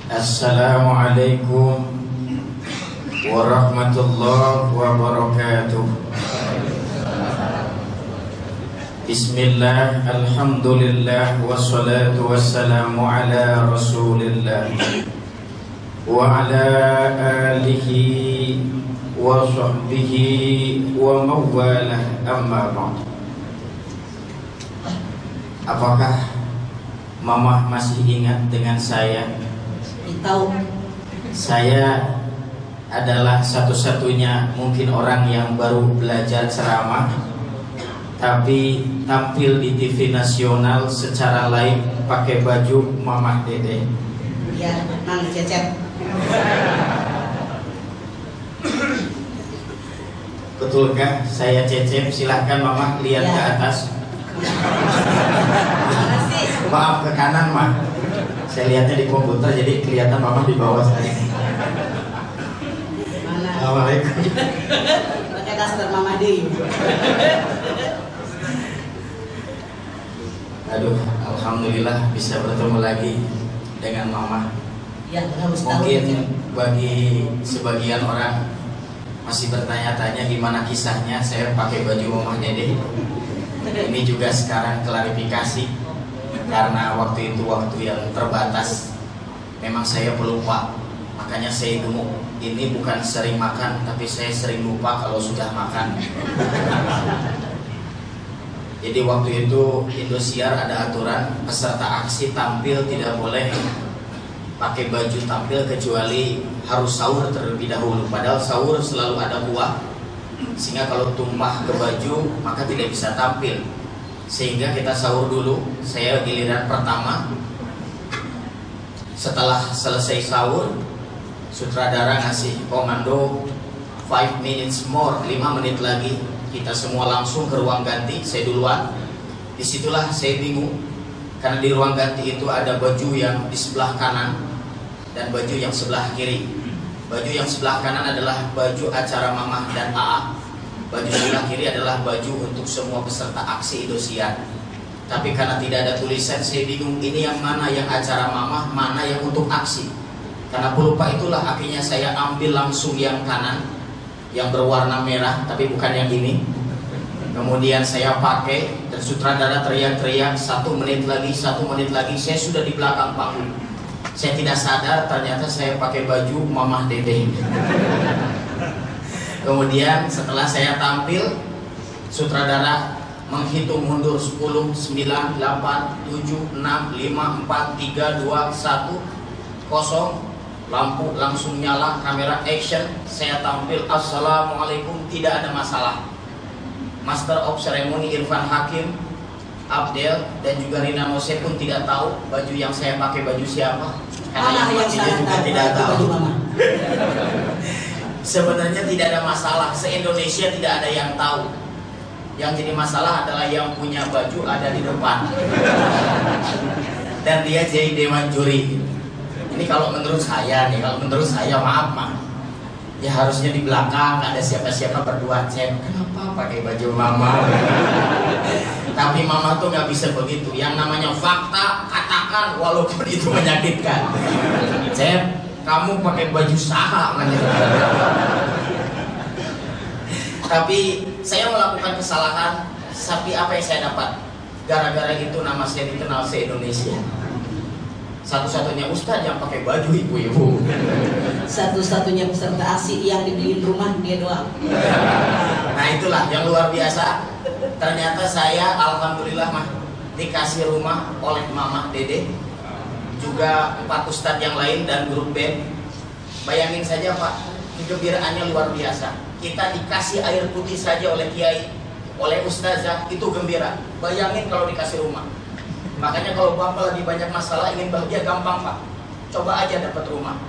Assalamualaikum warahmatullahi wabarakatuh. Bismillah, alhamdulillah, wassalatu wassalamu ala rasulillah wa ala alihi wa sahbihi wa mawalah, amma ba'd. Apakah Mama masih ingat dengan saya? Tahu. Saya adalah satu-satunya mungkin orang yang baru belajar ceramah, tapi tampil di TV nasional secara live pakai baju Mama Dede. Ya, Mang Cecep. Betulkah saya Cecep? Silahkan Mama lihat Ya. ke atas. Makasih. Maaf, ke kanan Mah. Saya lihatnya di komputer jadi kelihatan Mama di bawah saya. Mana? Assalamualaikum. Pakai daster Mama Dewi. Aduh, alhamdulillah bisa bertemu lagi dengan Mama. Ya, harus tahu. Mungkin bagi sebagian orang masih bertanya-tanya gimana kisahnya saya pakai baju Mama Dede. Ini juga sekarang klarifikasi, karena waktu itu waktu yang terbatas. Memang saya pelupa, makanya saya gemuk. Ini bukan sering makan, tapi saya sering lupa kalau sudah makan. Jadi waktu itu Indosiar ada aturan peserta aksi tampil tidak boleh pakai baju tampil kecuali harus sahur terlebih dahulu. Padahal sahur selalu ada buah, sehingga kalau tumpah ke baju maka tidak bisa tampil. Sehingga kita sahur dulu. Saya giliran pertama. Setelah selesai sahur, sutradara ngasih komando 5 minutes more, 5 menit lagi. Kita semua langsung ke ruang ganti. Saya duluan. Disitulah saya bingung, karena di ruang ganti itu ada baju yang di sebelah kanan dan baju yang sebelah kiri. Baju yang sebelah kanan adalah baju acara Mamah dan AA. Baju sebelah kiri adalah baju untuk semua peserta aksi Indosiar. Tapi karena tidak ada tulisan, saya bingung ini yang mana yang acara Mamah, mana yang untuk aksi. Karena pelupa itulah akhirnya saya ambil langsung yang kanan, yang berwarna merah, tapi bukan yang ini. Kemudian saya pakai, dan sutradara teriak-teriak 1 menit lagi, 1 menit lagi. Saya sudah di belakang panggung. Saya tidak sadar ternyata saya pakai baju Mamah Dede. Kemudian setelah saya tampil, sutradara menghitung mundur 10, 9, 8, 7, 6, 5, 4, 3, 2, 1, 0. Lampu langsung nyala, kamera action. Saya tampil, assalamualaikum, tidak ada masalah. Master of Ceremony Irfan Hakim, Abdel, dan juga Rina Mose pun tidak tahu baju yang saya pakai baju siapa. Karena yang juga tidak tahu. Sebenarnya tidak ada masalah, se-Indonesia tidak ada yang tahu. Yang jadi masalah adalah yang punya baju ada di depan dan dia jadi dewan juri. Ini kalau menurut saya nih, kalau menurut saya maaf Mah, ya harusnya di belakang nggak ada siapa-siapa berdua. Cek, kenapa pakai baju Mama? Tapi Mama tuh nggak bisa begitu. Yang namanya fakta katakan walaupun itu menyakitkan. Cek, kamu pakai baju saha. Tapi saya melakukan kesalahan. Tapi apa yang saya dapat? Gara-gara itu nama saya dikenal se-Indonesia. Satu-satunya ustadz yang pakai baju ibu-ibu. Satu-satunya peserta aksi yang dibeliin rumah dia doang. Nah itulah yang luar biasa. Ternyata saya alhamdulillah Mah dikasih rumah oleh Mamah Dede, juga 4 ustadz yang lain dan grup band. Bayangin saja Pak, kegembiraannya luar biasa. Kita dikasih air putih saja oleh kiai, oleh ustazah, itu gembira. Bayangin kalau dikasih rumah. Makanya kalau Bapak lagi banyak masalah ingin bahagia gampang Pak, coba aja dapat rumah.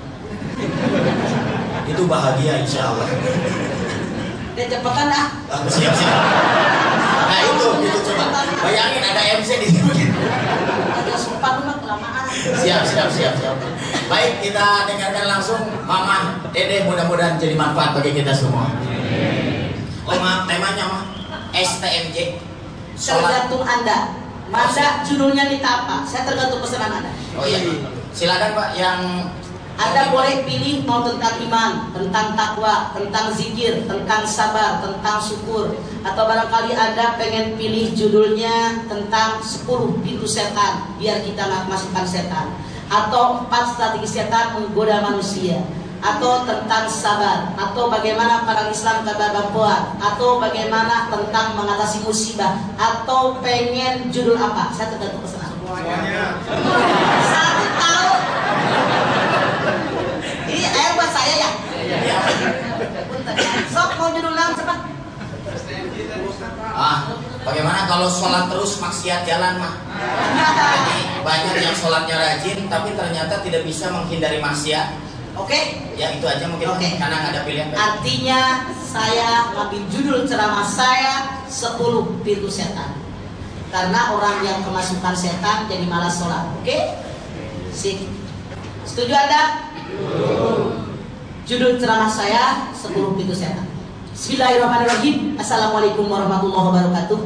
Itu bahagia insya Allah. Dia cepetan ah. Siap-siap. Nah itu coba. Bayangin ada MC di sini. Ada sempat rumah kelamaan. Siap. Baik, kita dengarkan langsung Mama Dede, mudah-mudahan jadi manfaat bagi kita semua. Temanya Mah STMJ. Tergantung Anda. Masa judulnya minta apa? Saya tergantung pesanan Anda. Oh iya. Silakan Pak yang Anda boleh pilih mau tentang iman, tentang takwa, tentang zikir, tentang sabar, tentang syukur. Atau barangkali Anda pengen pilih judulnya tentang 10 pintu setan, biar kita nggak masukkan setan. Atau 4 strategi setan menggoda manusia. Atau tentang sabar. Atau bagaimana orang Islam keberagaman. Atau bagaimana tentang mengatasi musibah. Atau pengen judul apa? Saya tergantung pesanan. Semuanya. 1 tahun. Ini air buat saya ya? Iya. Sok mau judul naon cepat. Bagaimana kalau sholat terus maksiat jalan mah? Jadi banyak yang sholatnya rajin tapi ternyata tidak bisa menghindari maksiat. Oke? Ya itu aja mungkin karena nggak ada pilihan. Artinya saya ambil judul ceramah saya 10 pintu setan. Karena orang yang kemasukan setan jadi malas sholat. Oke? Sip. Setuju Anda? Judul ceramah saya 10 pintu setan. Bismillahirrahmanirrahim. Assalamualaikum warahmatullahi wabarakatuh.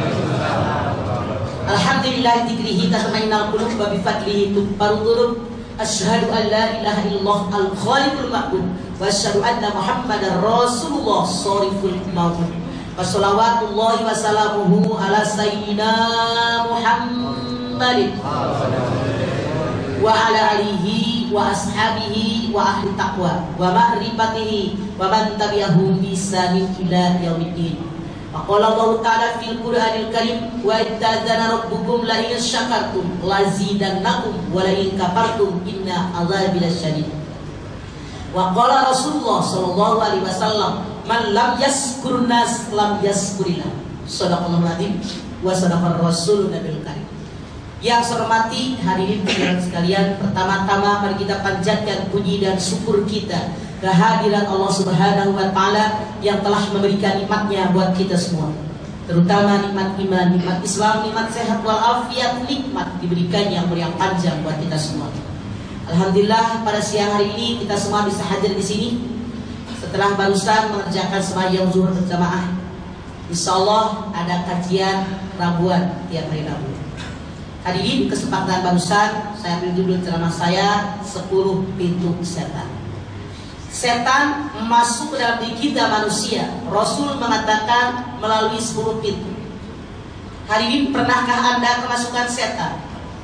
Alhamdulillah dzikrihi tatma'innul qulub wa bi fadlihi tuqbarul qulub. Asyhadu an la ilaha illallah al-khaliqul ma'bud wa asyhadu anna Muhammadar Rasulullah shariful mawjud. Wassalawatullahi wassalamuhu ala sayyidina Muhammadin wa ala alihi wa ashabihi wa ahli taqwa wa ma'rifatihi wa man tabi'ahum bi ihsanin ila yaumiddin. Wa qala Allah ta'ala fil Qur'anil Karim wa itta'adzana rabbukum la in syakartum lazidannakum wa la in kafartum inna adzabi lasyadid. Wa qala Rasulullah sallallahu alaihi wasallam man lam yaskurun nas lam yaskurillah. Shadaqallahul adzim wa sadaqar rasulun nabiyul karim. Yang saya hormati hadirin sekalian, pertama-tama mari kita panjatkan puji dan syukur kita kehadiran Allah Subhanahu wa taala yang telah memberikan nikmatnya buat kita semua. Terutama nikmat iman, nikmat Islam, nikmat sehat walafiat, nikmat diberikannya umur yang panjang buat kita semua. Alhamdulillah pada siang hari ini kita semua bisa hadir di sini setelah barusan mengerjakan sembahyang zuhur berjamaah. Insyaallah ada kajian Rabuan tiap hari Rabu. Hadirin, kesempatan barusan saya ambil judul ceramah saya 10 pintu setan. Setan masuk ke dalam diri kita manusia. Rasul mengatakan melalui 10 pintu. Hadirin, pernahkah Anda kemasukan setan?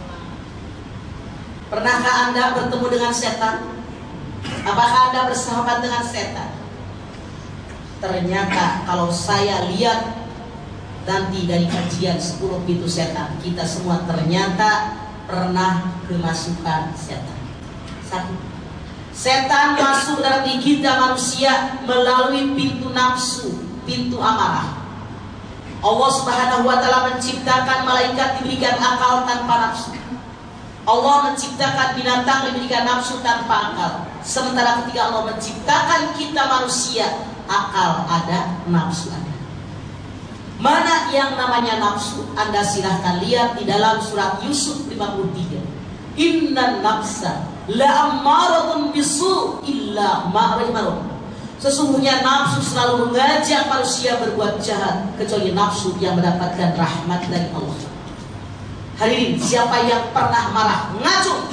Pernahkah Anda bertemu dengan setan? Apakah Anda bersahabat dengan setan? Ternyata kalau saya lihat nanti dari kajian 10 pintu setan, kita semua ternyata pernah kemasukan setan. 1. Setan masuk dalam diri kita manusia melalui pintu nafsu, pintu amarah. Allah Subhanahu wa taala menciptakan malaikat diberikan akal tanpa nafsu. Allah menciptakan binatang diberikan nafsu tanpa akal. Sementara ketika Allah menciptakan kita manusia, akal ada, nafsu ada. Mana yang namanya nafsu? Anda silahkan lihat di dalam surat Yusuf 53. Innan nafsa la'ammaratun bisu illa ma'rimarun. Sesungguhnya nafsu selalu mengajak manusia berbuat jahat kecuali nafsu yang mendapatkan rahmat dari Allah. Hadirin, siapa yang pernah marah? Ngacung.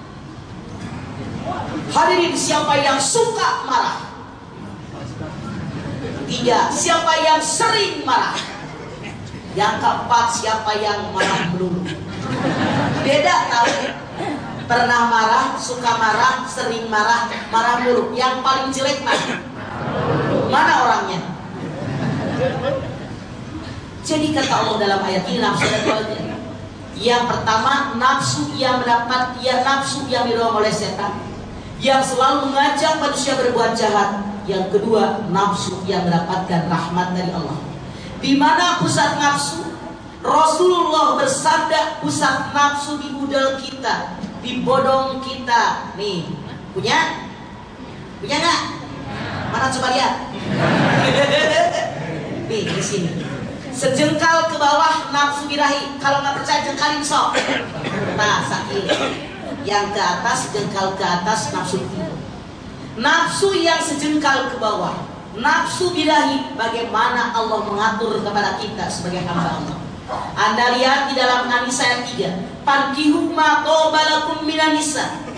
Hadirin, siapa yang suka marah? 3. Siapa yang sering marah? Yang keempat, siapa yang marah melulu? Beda tahu? Pernah marah, suka marah, sering marah, marah melulu. Yang paling jelek mana? Mana orangnya? Jadi kata Allah dalam ayat ini, nafsu dan wajah. Yang pertama, nafsu yang mendapat, ya nafsu yang didorong oleh setan, yang selalu mengajak manusia berbuat jahat. Yang kedua, nafsu yang mendapatkan rahmat dari Allah. Di mana pusat nafsu? Rasulullah bersabda, pusat nafsu di udel kita, di bodong kita. Nih, punya? Punya nggak? Mana coba lihat? Nih, di sini. Sejengkal ke bawah nafsu birahi. Kalau nggak percaya jengkalin sok. Nah, sakit. Yang ke atas, jengkal ke atas nafsu itu. Nafsu yang sejengkal ke bawah, nafsu birahi, bagaimana Allah mengatur kepada kita sebagai hamba Allah. Anda lihat di dalam An-Nisa ayat 3, Fankihu ma qabalakum minan nisa.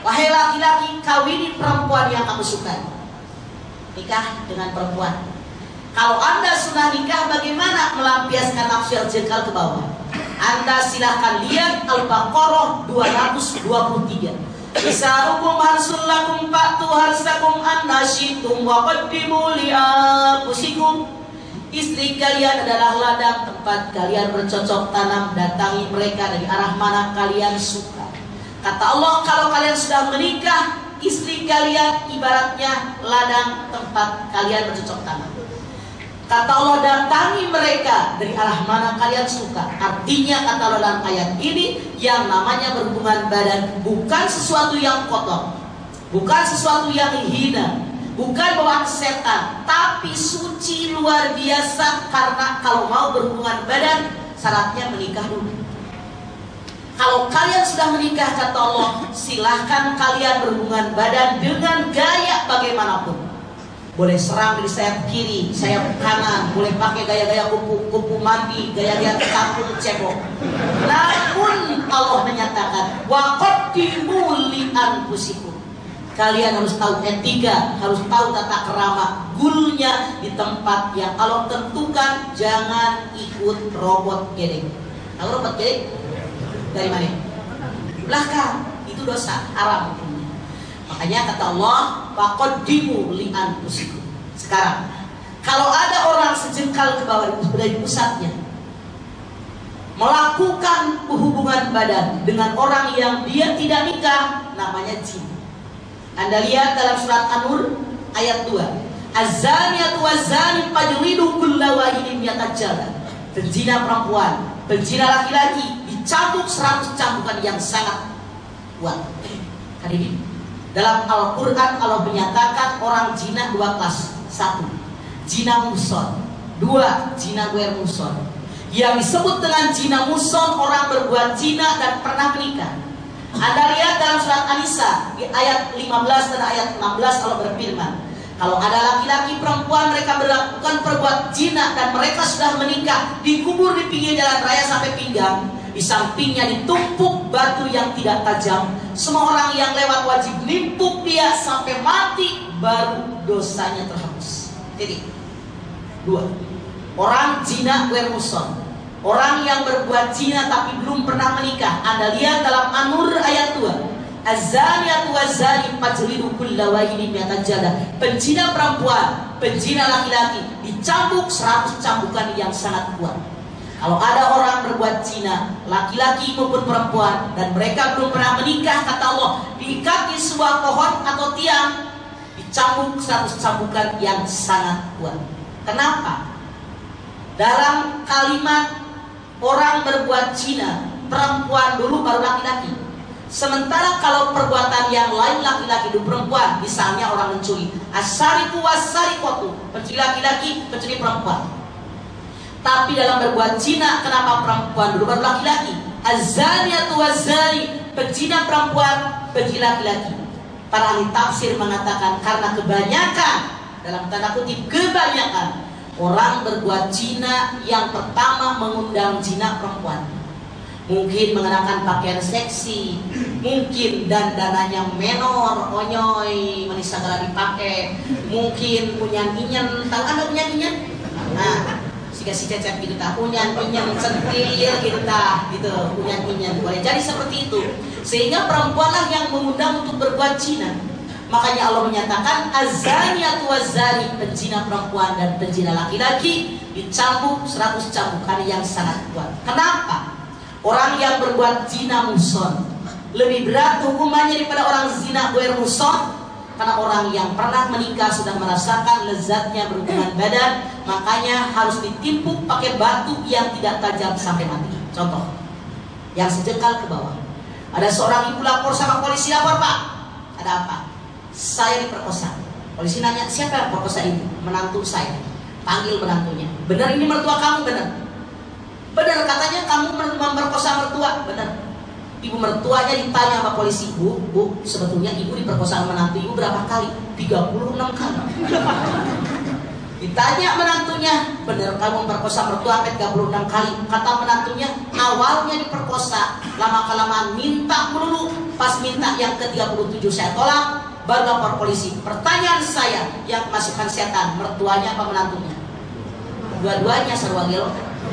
Wahai laki-laki, kawini perempuan yang kamu sukai. Nikah dengan perempuan. Kalau Anda sudah nikah, bagaimana melampiaskan nafsu yang jengkal ke bawah? Anda silahkan lihat Al-Baqarah 223. Isarukum harsul lakum fa'tu harsakum annasyitum wa qaddimu li anfusikum. Istri kalian adalah ladang tempat kalian bercocok tanam, datangi mereka dari arah mana kalian suka. Kata Allah, kalau kalian sudah menikah, istri kalian ibaratnya ladang tempat kalian bercocok tanam. Kata Allah, datangi mereka dari arah mana kalian suka. Artinya kata Allah dalam ayat ini, yang namanya berhubungan badan bukan sesuatu yang kotor, bukan sesuatu yang hina, bukan bawaan setan, tapi suci luar biasa. Karena kalau mau berhubungan badan, syaratnya menikah dulu. Kalau kalian sudah menikah, kata Allah, silahkan kalian berhubungan badan dengan gaya bagaimanapun. Boleh serang dari sayap kiri, sayap kanan, boleh pakai gaya-gaya kupu mandi, gaya-gaya campur cebok. Namun Allah menyatakan, wa qaddimu li anfusikum. Kalian harus tahu etika, harus tahu tata kerama. Gulnya di tempat yang Allah tentukan, jangan ikut robot gedeng. Tahu robot gedeng? Dari mana? Belakang. Itu dosa, haram. Makanya kata Allah, faqaddimu li anfusikum. Sekarang, kalau ada orang sejengkal ke bawah dari pusatnya melakukan hubungan badan dengan orang yang dia tidak nikah, namanya jin. Anda lihat dalam surat An-Nur ayat 2. Az-zaniyatu waz-zani fajlidu kulla wahidin yatajalla. Penzina perempuan, penzina laki-laki dicambuk 100 cambukan yang sangat kuat. Hari ini dalam Al-Quran Allah menyatakan orang zina 2 kelas. 1, zina muson. 2, zina ghair muson. Yang disebut dengan zina muson, orang berbuat zina dan pernah menikah. Anda lihat dalam surat An-Nisa di ayat 15 dan ayat 16 Allah berfirman, kalau ada laki-laki perempuan mereka melakukan perbuat zina dan mereka sudah menikah, dikubur di pinggir jalan raya sampai pinggang, di sampingnya ditumpuk batu yang tidak tajam. Semua orang yang lewat wajib nimpuk dia sampai mati, baru dosanya terhapus. Jadi 2, orang zina ghair muson, orang yang berbuat zina tapi belum pernah menikah. Anda lihat dalam An-Nur ayat 2, az-zaniyatu waz-zani fajlidu kulla wahidin yatajalla. Penzina perempuan, penzina laki-laki dicambuk 100 cambukan yang sangat kuat. Kalau ada orang berbuat zina, laki-laki maupun perempuan, dan mereka belum pernah menikah, kata Allah, diikat di sebuah pohon atau tiang, dicambuk 100 cambukan yang sangat kuat. Kenapa? Dalam kalimat orang berbuat zina, perempuan dulu baru laki-laki. Sementara kalau perbuatan yang lain laki-laki dulu perempuan, misalnya orang mencuri, as-sariqu was-sariqatu, pencuri laki-laki, pencuri perempuan. Tapi dalam berbuat zina, kenapa perempuan dulu baru laki-laki? Az-zaniyatu waz-zani, penzina perempuan, penzina laki-laki. Para ahli tafsir mengatakan karena kebanyakan, dalam tanda kutip kebanyakan, orang berbuat zina yang pertama mengundang zina perempuan. Mungkin mengenakan pakaian seksi, mungkin dandananya menor, onyoy, manis segala dipakai, mungkin punyan-inyan. Tahu Anda punyan-inyan? Nah, si cecep gitu tak punyan-inyan centil gitu tak, gitu punyan-inyan. Boleh jadi seperti itu. Sehingga perempuanlah yang mengundang untuk berbuat zina. Makanya Allah menyatakan az-zaniyatu waz-zani, penzina perempuan dan penzina laki-laki dicambuk 100 cambukan yang sangat kuat. Kenapa? Orang yang berbuat zina muson lebih berat hukumannya daripada orang zina ghair muson. Karena orang yang pernah menikah sudah merasakan lezatnya berhubungan badan, makanya harus ditimpuk pakai batu yang tidak tajam sampai mati. Contoh yang sejengkal ke bawah. Ada seorang ibu lapor sama polisi, lapor Pak, ada apa? Saya diperkosa. Polisi nanya, siapa yang perkosa ibu? Menantu saya. Panggil menantunya. Benar ini mertua kamu? Benar. Benar, katanya kamu memperkosa mertua. Benar. Ibu mertuanya ditanya sama polisi, Bu, sebetulnya ibu diperkosa menantu ibu berapa kali? 36 kali. Ditanya menantunya, bener kamu memperkosa mertua 36 kali? Kata menantunya, awalnya diperkosa, lama-kelamaan minta melulu. Pas minta yang ke-37 saya tolak, baru lapor polisi. Pertanyaan saya, yang kemasukan setan, mertuanya apa menantunya? Dua-duanya sarwa gelo.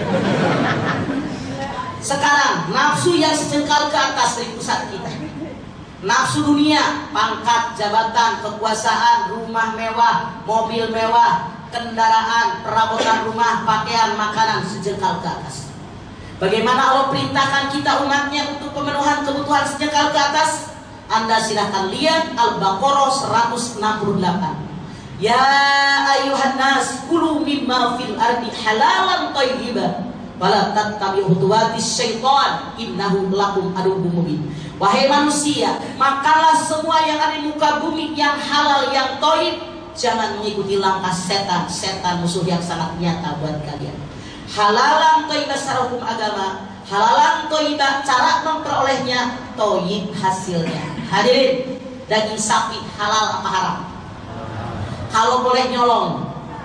Sekarang nafsu yang sejengkal ke atas dari pusat kita. Nafsu dunia, pangkat, jabatan, kekuasaan, rumah mewah, mobil mewah, kendaraan, perabotan rumah, pakaian, makanan sejengkal ke atas. Bagaimana Allah perintahkan kita umatnya untuk pemenuhan kebutuhan sejengkal ke atas? Anda silahkan lihat Al-Baqarah 168. Ya ayuhan nas kulu mimma fil ardi halalan thayyiban wala tattabi'u khutuwatis syaitan innahu lakum aduwwum mubin. Wahai manusia, makanlah semua yang ada di muka bumi yang halal, yang thayyib. Jangan mengikuti langkah setan, setan musuh yang sangat nyata buat kalian. Halalan thayyibah secara hukum agama, halalan thayyibah cara memperolehnya, thayyib hasilnya. Hadirin, daging sapi halal apa haram? Kalau boleh nyolong.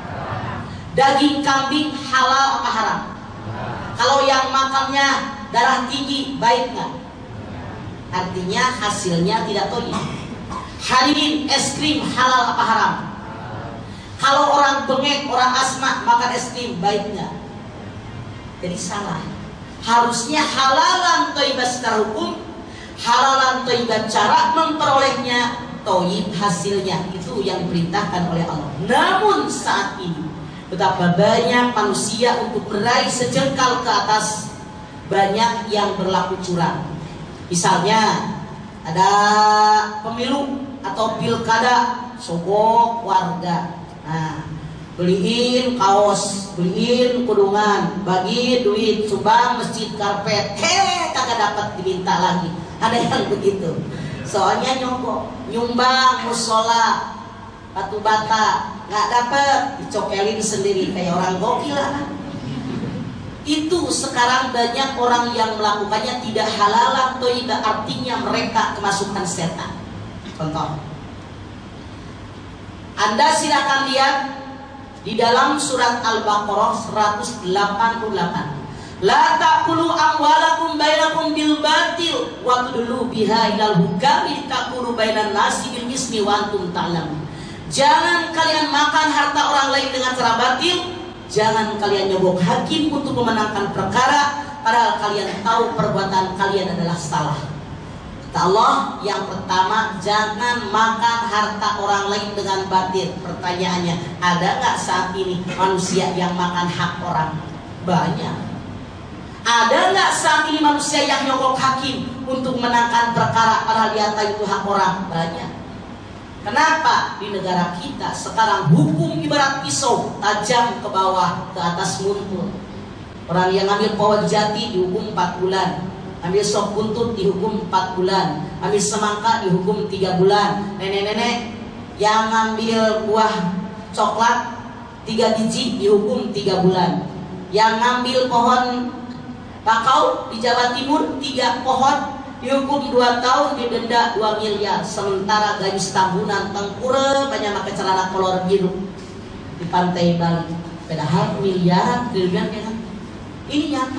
Daging kambing halal apa haram? Kalau yang makannya darah tinggi, baik nggak? Artinya hasilnya tidak thayyib. Hadirin, es krim halal apa haram? Kalau orang bengek, orang asma makan es krim, baik nggak? Jadi salah. Harusnya halalan thayyibah secara hukum, halalan thayyibah cara memperolehnya, thayyib hasilnya. Itu yang diperintahkan oleh Allah. Namun saat ini betapa banyak manusia untuk meraih sejengkal ke atas, banyak yang berlaku curang. Misalnya ada pemilu atau pilkada, sogok warga. Nah, beliin kaos, beliin kudungan, bagi duit, sumbang masjid karpet, kagak dapat diminta lagi. Ada yang begitu. Soalnya nyogok, nyumbang musola, batu bata, nggak dapat, dicokelin sendiri kayak orang gokil lah. Itu sekarang banyak orang yang melakukannya tidak halal atau tidak, artinya mereka kemasukan setan. Contoh, Anda silakan lihat di dalam surat Al-Baqarah 188. La taqulu amwalakum bainakum bil batil wa tudlu biha ilal hukami taqulu bainan nasi bil ismi wa antum ta'lamun. Jangan kalian makan harta orang lain dengan cara batil. Jangan kalian nyogok hakim untuk memenangkan perkara padahal kalian tahu perbuatan kalian adalah salah. Kata Allah, yang pertama, jangan makan harta orang lain dengan batil. Pertanyaannya, ada nggak saat ini manusia yang makan hak orang? Banyak. Ada nggak saat ini manusia yang nyogok hakim untuk menangkan perkara padahal dia tahu itu hak orang? Banyak. Kenapa di negara kita sekarang hukum ibarat pisau, tajam ke bawah, ke atas muntul. Orang yang ambil pawat jati dihukum 4 bulan, ambil sop buntut dihukum 4 bulan, ambil semangka dihukum 3 bulan. Nenek-nenek yang ambil buah coklat 3 biji dihukum 3 bulan. Yang ngambil pohon bakau di Jawa Timur 3 pohon dihukum 2 tahun, didenda 2 miliar. Sementara Gayus Tambunan tengkure banyak pakai celana kolor biru di pantai Bali, padahal miliaran triliunan ya kan? Ini nyata.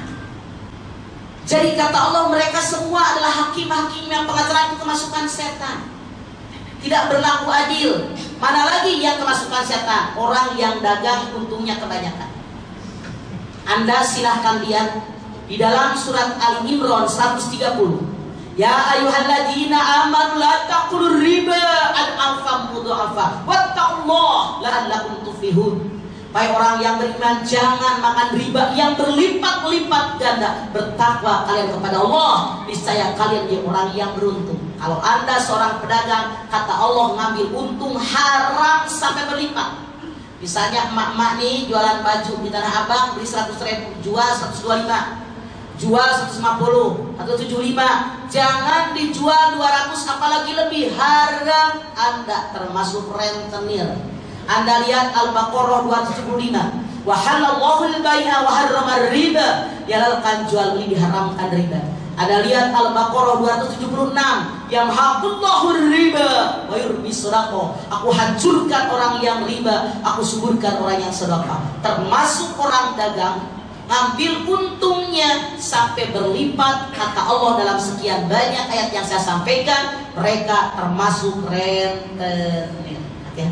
Jadi kata Allah, mereka semua adalah hakim-hakim yang pengacara itu kemasukan setan, tidak berlaku adil. Mana lagi yang kemasukan setan? Orang yang dagang untungnya kebanyakan. Anda silahkan lihat di dalam surat Al-Imran 130. Ya ayyuhalladzina amanu la taqulur riba al-afam mudha'afa wattaqullaha la'allakum tuflihun. Hai orang yang beriman, jangan makan riba yang berlipat-lipat ganda. Bertakwa kalian kepada Allah, niscaya kalian jadi orang yang beruntung. Kalau Anda seorang pedagang, kata Allah, ngambil untung haram sampai berlipat. Misalnya emak-emak nih jualan baju di Tanah Abang, beli 100.000, jual 125. Jual 150 atau 75, jangan dijual 200 apalagi lebih, haram. Anda termasuk rentenir. Anda lihat Al-Baqarah 275. Wa halallahu al-bai'a wa harrama riba, dihalalkan jual beli, diharamkan riba. Anda lihat Al-Baqarah 276, Yamhaqullahu riba wa yurbi shadaqah. Aku hancurkan orang yang riba, aku suburkan orang yang sedekah. Termasuk orang dagang, ngambil untungnya sampai berlipat. Kata Allah dalam sekian banyak ayat yang saya sampaikan, mereka termasuk rentenir. Ya.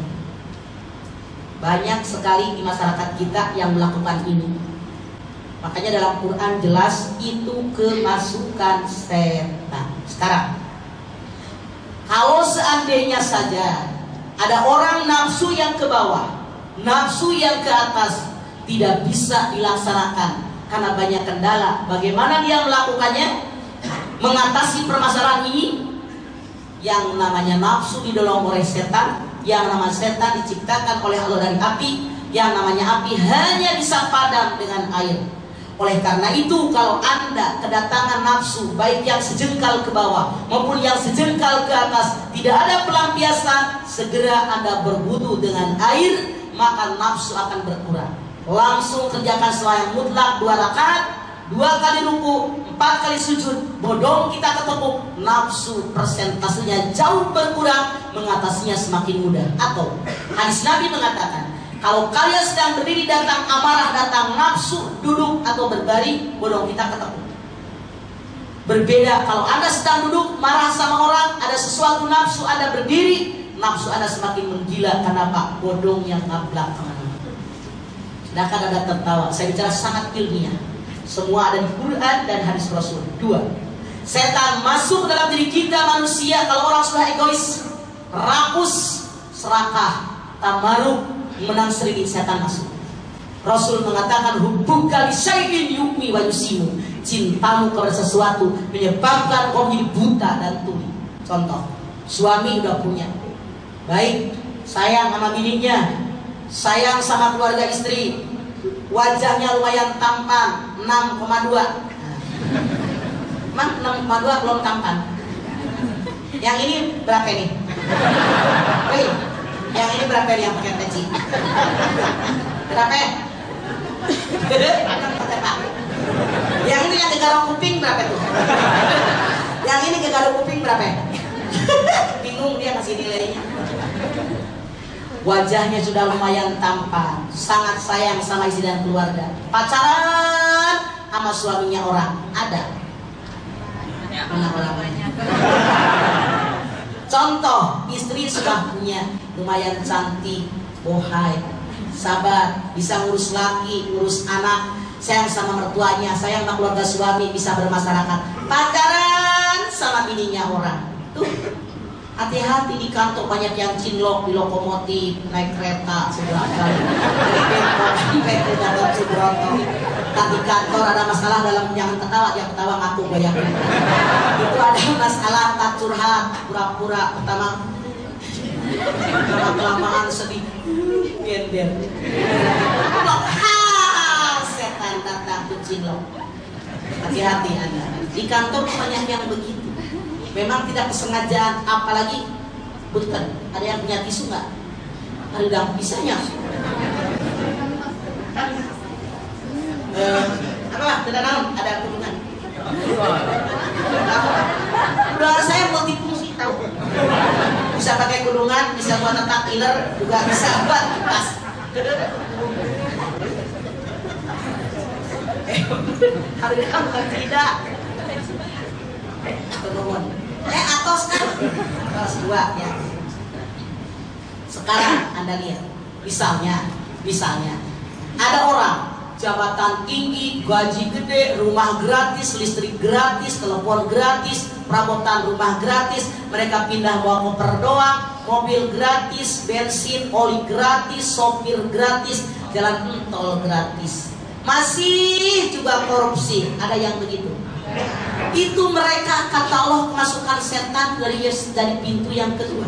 Banyak sekali di masyarakat kita yang melakukan ini. Makanya dalam Quran jelas itu kemasukan setan. Sekarang, kalau seandainya saja ada orang nafsu yang ke bawah, nafsu yang ke atas, tidak bisa dilaksanakan karena banyak kendala. Bagaimana dia melakukannya? Mengatasi permasalahan ini. Yang namanya nafsu didorong oleh setan, yang namanya setan diciptakan oleh Allah dari api, yang namanya api hanya bisa padam dengan air. Oleh karena itu, kalau Anda kedatangan nafsu, baik yang sejengkal ke bawah maupun yang sejengkal ke atas, tidak ada pelampiasan, segera Anda berwudu dengan air, maka nafsu akan berkurang. Langsung kerjakan salat yang mutlak 2 rakaat, 2 kali ruku, 4 kali sujud, bodong kita ketepuk, nafsu persentasenya jauh berkurang, mengatasinya semakin mudah. Atau hadis Nabi mengatakan, kalau kalian sedang berdiri datang amarah, datang nafsu, duduk atau berbaring, bodong kita ketepuk. Berbeda kalau Anda sedang duduk marah sama orang, ada sesuatu nafsu, Anda berdiri, nafsu Anda semakin menggila. Kenapa? Bodong yang ngablak kemana-mana. Sedangkan Anda tertawa. Saya bicara sangat ilmiah. Semua ada di Quran dan hadis Rasul. 2. Setan masuk dalam diri kita manusia kalau orang sudah egois, rakus, serakah, tamaruk, menang sering, setan masuk. Rasul mengatakan hubbuka li syai'in yu'mi wa yusimu. Cintamu kepada sesuatu menyebabkan kau jadi buta dan tuli. Contoh, suami udah punya, baik, sayang sama bininya, sayang sama keluarga istri, wajahnya lumayan tampan, 6,2. Emang 6,2 belum tampan? Yang ini berapa nih? Hei, yang ini berapa nih yang pakai peci? Berapa? Yang ini yang kegaruk kuping berapa tuh? Yang ini kegaruk kuping berapa? Bingung dia kasih nilainya. Wajahnya sudah lumayan tampan, sangat sayang sama istri dan keluarga. Pacaran sama suaminya orang, ada? Mana orang-orangnya? Contoh, istri sudah punya, lumayan cantik, bohai, sabar, bisa ngurus laki, ngurus anak, sayang sama mertuanya, sayang sama keluarga suami, bisa bermasyarakat. Pacaran sama bininya orang. Tuh, hati-hati di kantor, banyak yang cinlok di lokomotif, naik kereta seberapa kali, sampai ke dalam Subroto. Di kantor ada masalah dalam, jangan ketawa ngaku banyak. Itu ada masalah, tak curhat, pura-pura, pertama kelamaan sedih, gender. Setan datang ke cinlok. Hati-hati Anda. Di kantor banyak yang begitu. Memang tidak kesengajaan, apalagi bukan. Ada yang punya tisu nggak? Ada bisanya. Apa? Tidak tahu. Ada kurungan. Udah saya multifungsi tahu. Bisa pakai kurungan, bisa buat letak iler, juga bisa buat kipas. Harga tidak. Turun. Atos kan? Atos 2 ya. Sekarang Anda lihat, misalnya ada orang jabatan tinggi, gaji gede, rumah gratis, listrik gratis, telepon gratis, perabotan rumah gratis, mereka pindah bawa koper doang, mobil gratis, bensin, oli gratis, sopir gratis, jalan tol gratis, masih juga korupsi. Ada yang begitu. Itu mereka, kata Allah, kemasukan setan dari pintu yang kedua.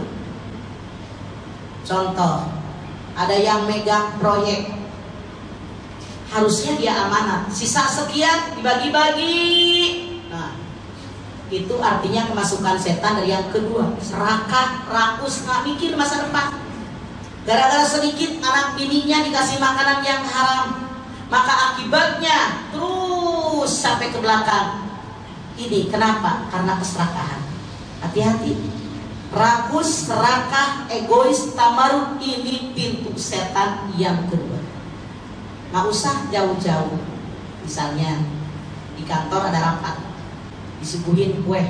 Contoh, ada yang megang proyek, harusnya dia amanah, sisa sekian dibagi-bagi. Nah, itu artinya kemasukan setan dari yang kedua. Serakah, rakus, nggak mikir masa depan. Gara-gara sedikit anak bininya dikasih makanan yang haram, maka akibatnya terus sampai ke belakang. Ini kenapa? Karena keserakahan. Hati-hati. Rakus, serakah, egois, tamaruk, ini pintu setan yang kedua. Nggak usah jauh-jauh. Misalnya di kantor ada rapat, disuguhin kue.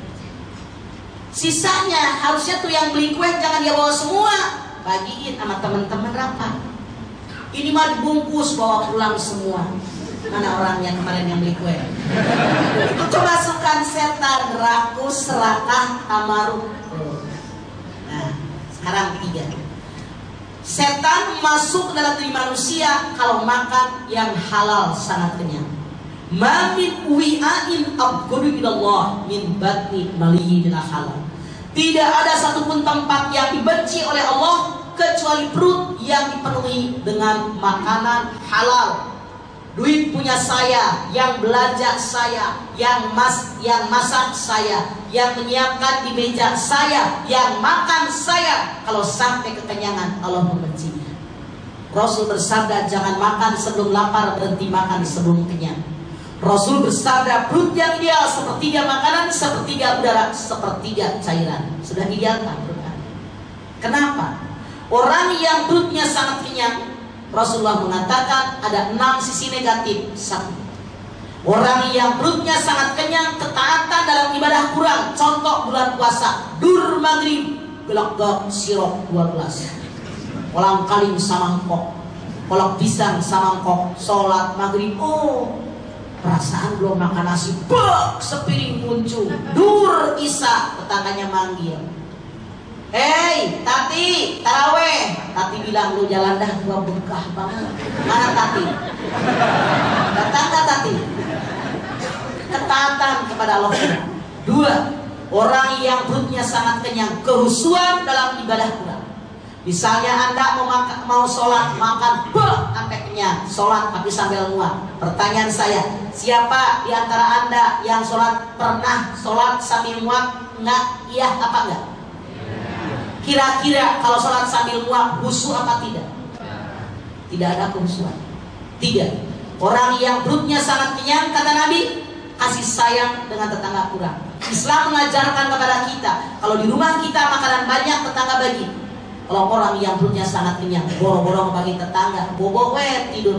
Sisanya harusnya tuh yang beli kue jangan dia bawa semua, bagiin sama teman-teman rapat. Ini mah dibungkus bawa pulang semua. Mana orangnya kemarin yang beli kue? Itu kemasukan setan, rakus, serakah, tamaruk. Nah, sekarang ketiga. Setan masuk dalam diri manusia kalau makan yang halal sangat kenyang. Ma min wi'ain abghadu ilallah min batni malihi bil halal. Tidak ada satupun tempat yang dibenci oleh Allah kecuali perut yang dipenuhi dengan makanan halal. Duit punya saya, yang belanja saya, yang masak saya, yang menyiapkan di meja saya, yang makan saya. Kalau sampai kekenyangan, Allah membencinya. Rasul bersabda, jangan makan sebelum lapar, berhenti makan sebelum kenyang. Rasul bersabda, perut yang ideal sepertiga makanan, sepertiga udara, sepertiga cairan. Sudah idealkan perut. Kenapa? Orang yang perutnya sangat kenyang, Rasulullah mengatakan ada 6 sisi negatif. 1. Orang yang perutnya sangat kenyang, ketaatan dalam ibadah kurang. Contoh bulan puasa, dur maghrib, gelak-gelak sirop 2 gelas, kolang kaling samangkok, kolak pisang samangkok, sholat maghrib, perasaan belum makan nasi, sepiring muncul. Dur isya, tetangganya manggil, hei Tati, taraweh. Tati bilang, lu jalan dah, gua bekah banget. Mana Tati? Datang gak Tati? Ketaatan kepada Allah. 2. Orang yang perutnya sangat kenyang, kehusuan dalam ibadah kurang. Misalnya Anda mau sholat, makan sampai kenyang, sholat tapi sambil muak. Pertanyaan saya, siapa di antara Anda yang sholat pernah sholat sambil muak? Enggak, iya apa enggak? Kira-kira kalau sholat sambil muak khusyuk apa tidak? Tidak ada khusyuan. 3. Orang yang perutnya sangat kenyang, kata Nabi, kasih sayang dengan tetangga kurang. Islam mengajarkan kepada kita, kalau di rumah kita makanan banyak, tetangga bagi. Kalau orang yang perutnya sangat kenyang, boro-boro bagi tetangga, bobo tidur.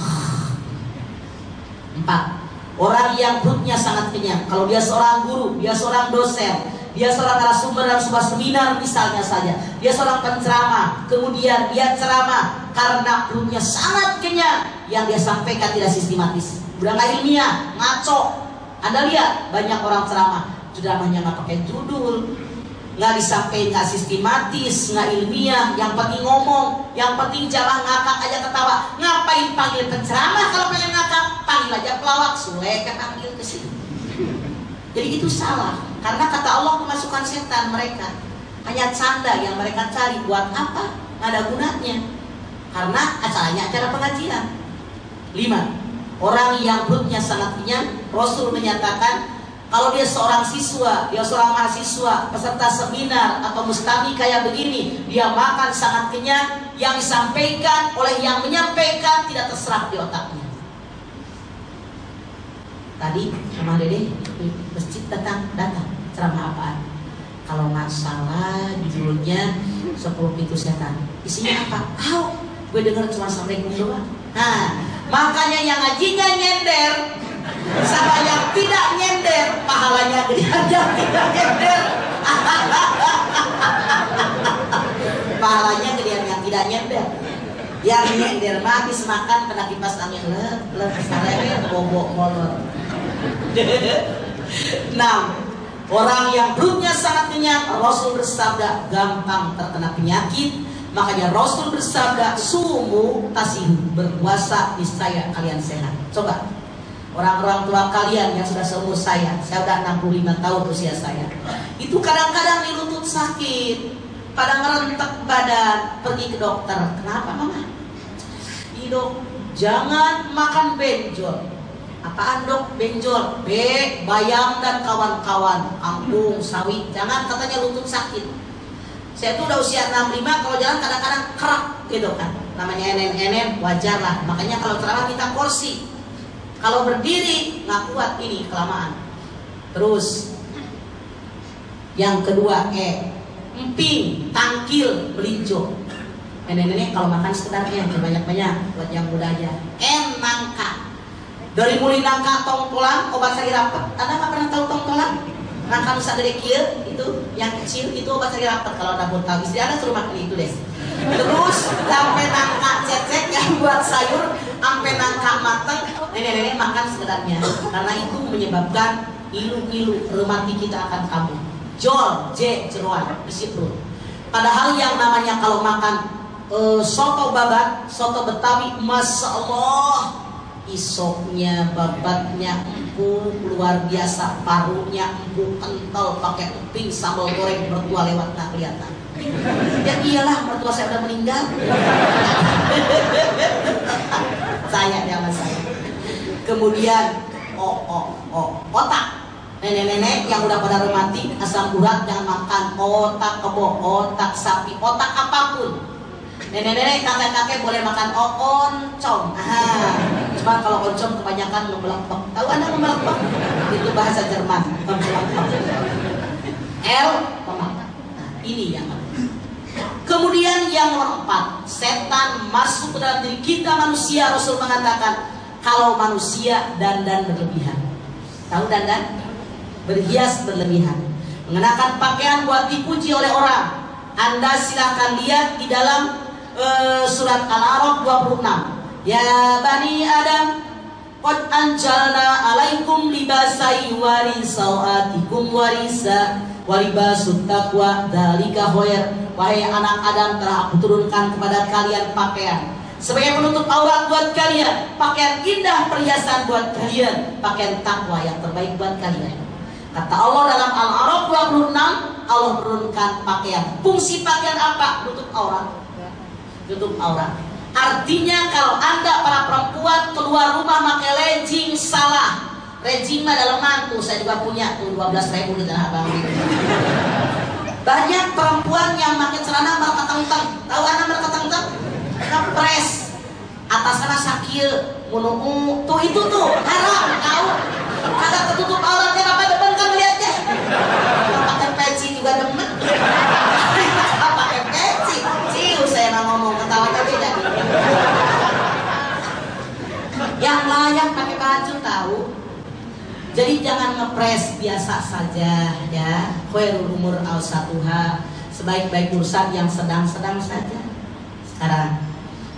4. Orang yang perutnya sangat kenyang, kalau dia seorang guru, dia seorang dosen, dia seorang narasumber dalam sebuah seminar misalnya saja, dia seorang penceramah, kemudian dia ceramah karena perutnya sangat kenyang, yang dia sampaikan tidak sistematis, udah nggak ilmiah, ngaco. Anda lihat banyak orang ceramah, ceramahnya nggak pakai judul, nggak disampaikan, nggak sistematis, nggak ilmiah, yang penting ngomong, yang penting jalan ngakak aja ketawa. Ngapain panggil penceramah kalau pengen ngakak? Panggil aja pelawak, sulekan panggil ke sini. Jadi itu salah, karena kata Allah kemasukan setan mereka. Hanya canda yang mereka cari, buat apa? Nggak ada gunanya, karena acaranya acara pengajian. 5. Orang yang perutnya sangat kenyang, Rasul menyatakan kalau dia seorang siswa, dia seorang mahasiswa, peserta seminar atau mustami kayak begini, dia makan sangat kenyang, yang disampaikan oleh yang menyampaikan tidak terserap di otaknya. Tadi sama Dede di masjid datang ceramah apaan? Kalau nggak salah judulnya 10 pintu setan. Isinya apa? Gue dengar cuma Assalamualaikum doang. Nah, makanya yang ngajinya nyender sama yang tidak nyender, pahalanya gedean yang tidak nyender. Pahalanya gedean yang tidak nyender. Yang nyender mah habis makan kena kipas angin sareng bobok molor. 6. Orang yang perutnya sangat kenyang, Rasul bersabda gampang terkena penyakit. Makanya Rasul bersabda, sumu tasihu, berpuasa niscaya kalian sehat. Coba orang-orang tua kalian yang sudah seumur saya sudah 65 tahun usia saya, itu kadang-kadang di lutut sakit, pada ngerentek badan, pergi ke dokter. Kenapa mama? Dok, jangan makan benjol. Apaan dok benjol? Bayam dan kawan-kawan, kangkung, sawi. Jangan, katanya lutut sakit. Saya tuh udah usia 65, kalau jalan kadang-kadang kerak gitu kan. Namanya enen-enen, wajar lah. Makanya kalau ceramah minta kursi. Kalau berdiri nggak kuat, ini kelamaan. Terus Yang kedua emping, tangkil, melinjo. Nenek-nenek kalau makan sekedarnya, banyak-banyak buat yang muda aja. Nangka. Dari mulai nangka tongtolan, obat sakit rapet. Ada nggak pernah tahu tongtolan? Nangka nusa dari kieu itu yang kecil itu obat sakit rapet. Kalau ada tahu istri ada suruh makan itu deh. Terus sampai nangka cecek yang buat sayur, sampai nangka mateng, nenek-nenek makan sekedarnya. Karena itu menyebabkan ilu-ilu rematik kita akan kambuh. Jol, jeroan, isi perut. Padahal yang namanya kalau makan soto babat, soto Betawi, masya Allah, isoknya, babatnya empuk luar biasa, parunya empuk kental, pakai emping, sambal goreng, mertua lewat nggak kelihatan. Ya iyalah, mertua saya udah meninggal. Saya jangan saya. Kemudian otak. Nenek-nenek yang udah pada rematik, asam urat jangan makan otak kebo, otak sapi, otak apapun. Nenek-nenek, kakek-kakek boleh makan oncom. Cuma kalau oncom kebanyakan ngemelempek. Tahu Anda ngemelempek? Itu bahasa Jerman. Pemak. Ini yang kemudian yang nomor 4, setan masuk ke dalam diri kita manusia. Rasul mengatakan kalau manusia dandan berlebihan. Tahu dandan? Berhias berlebihan, mengenakan pakaian buat dipuji oleh orang. Anda silahkan lihat di dalam surat Al-A'raf 26. Ya Bani Adam, qad anjalna alaikum libasai warisawatikum warisa waribasut taqwa dzalika khair. Wahai anak Adam, telah aku turunkan kepada kalian pakaian sebagai penutup aurat buat kalian, pakaian indah perhiasan buat kalian, pakaian takwa yang terbaik buat kalian. Kata Allah dalam Al-A'raf 26, Allah turunkan pakaian. Fungsi pakaian apa? Tutup aurat. Tutup aurat. Artinya kalau Anda para perempuan keluar rumah pakai legging salah. Legging mah dalam mantu, saya juga punya tuh 12.000 di Tanah Abang. Banyak perempuan yang pakai celana merkateng-teng. Tahu Anda merkateng-teng? Ngepres. Atasnya sakil, munu tuh itu tuh haram, tahu? Kagak ketutup auratnya apa depan kan lihatnya. Pakai peci juga demen. Pakai peci. Ciu saya mau ngomong ketawanya beda. Yang layak pakai baju tahu. Jadi jangan ngepres, biasa saja ya. Khairul umur awsatuha, sebaik-baik urusan yang sedang-sedang saja. Sekarang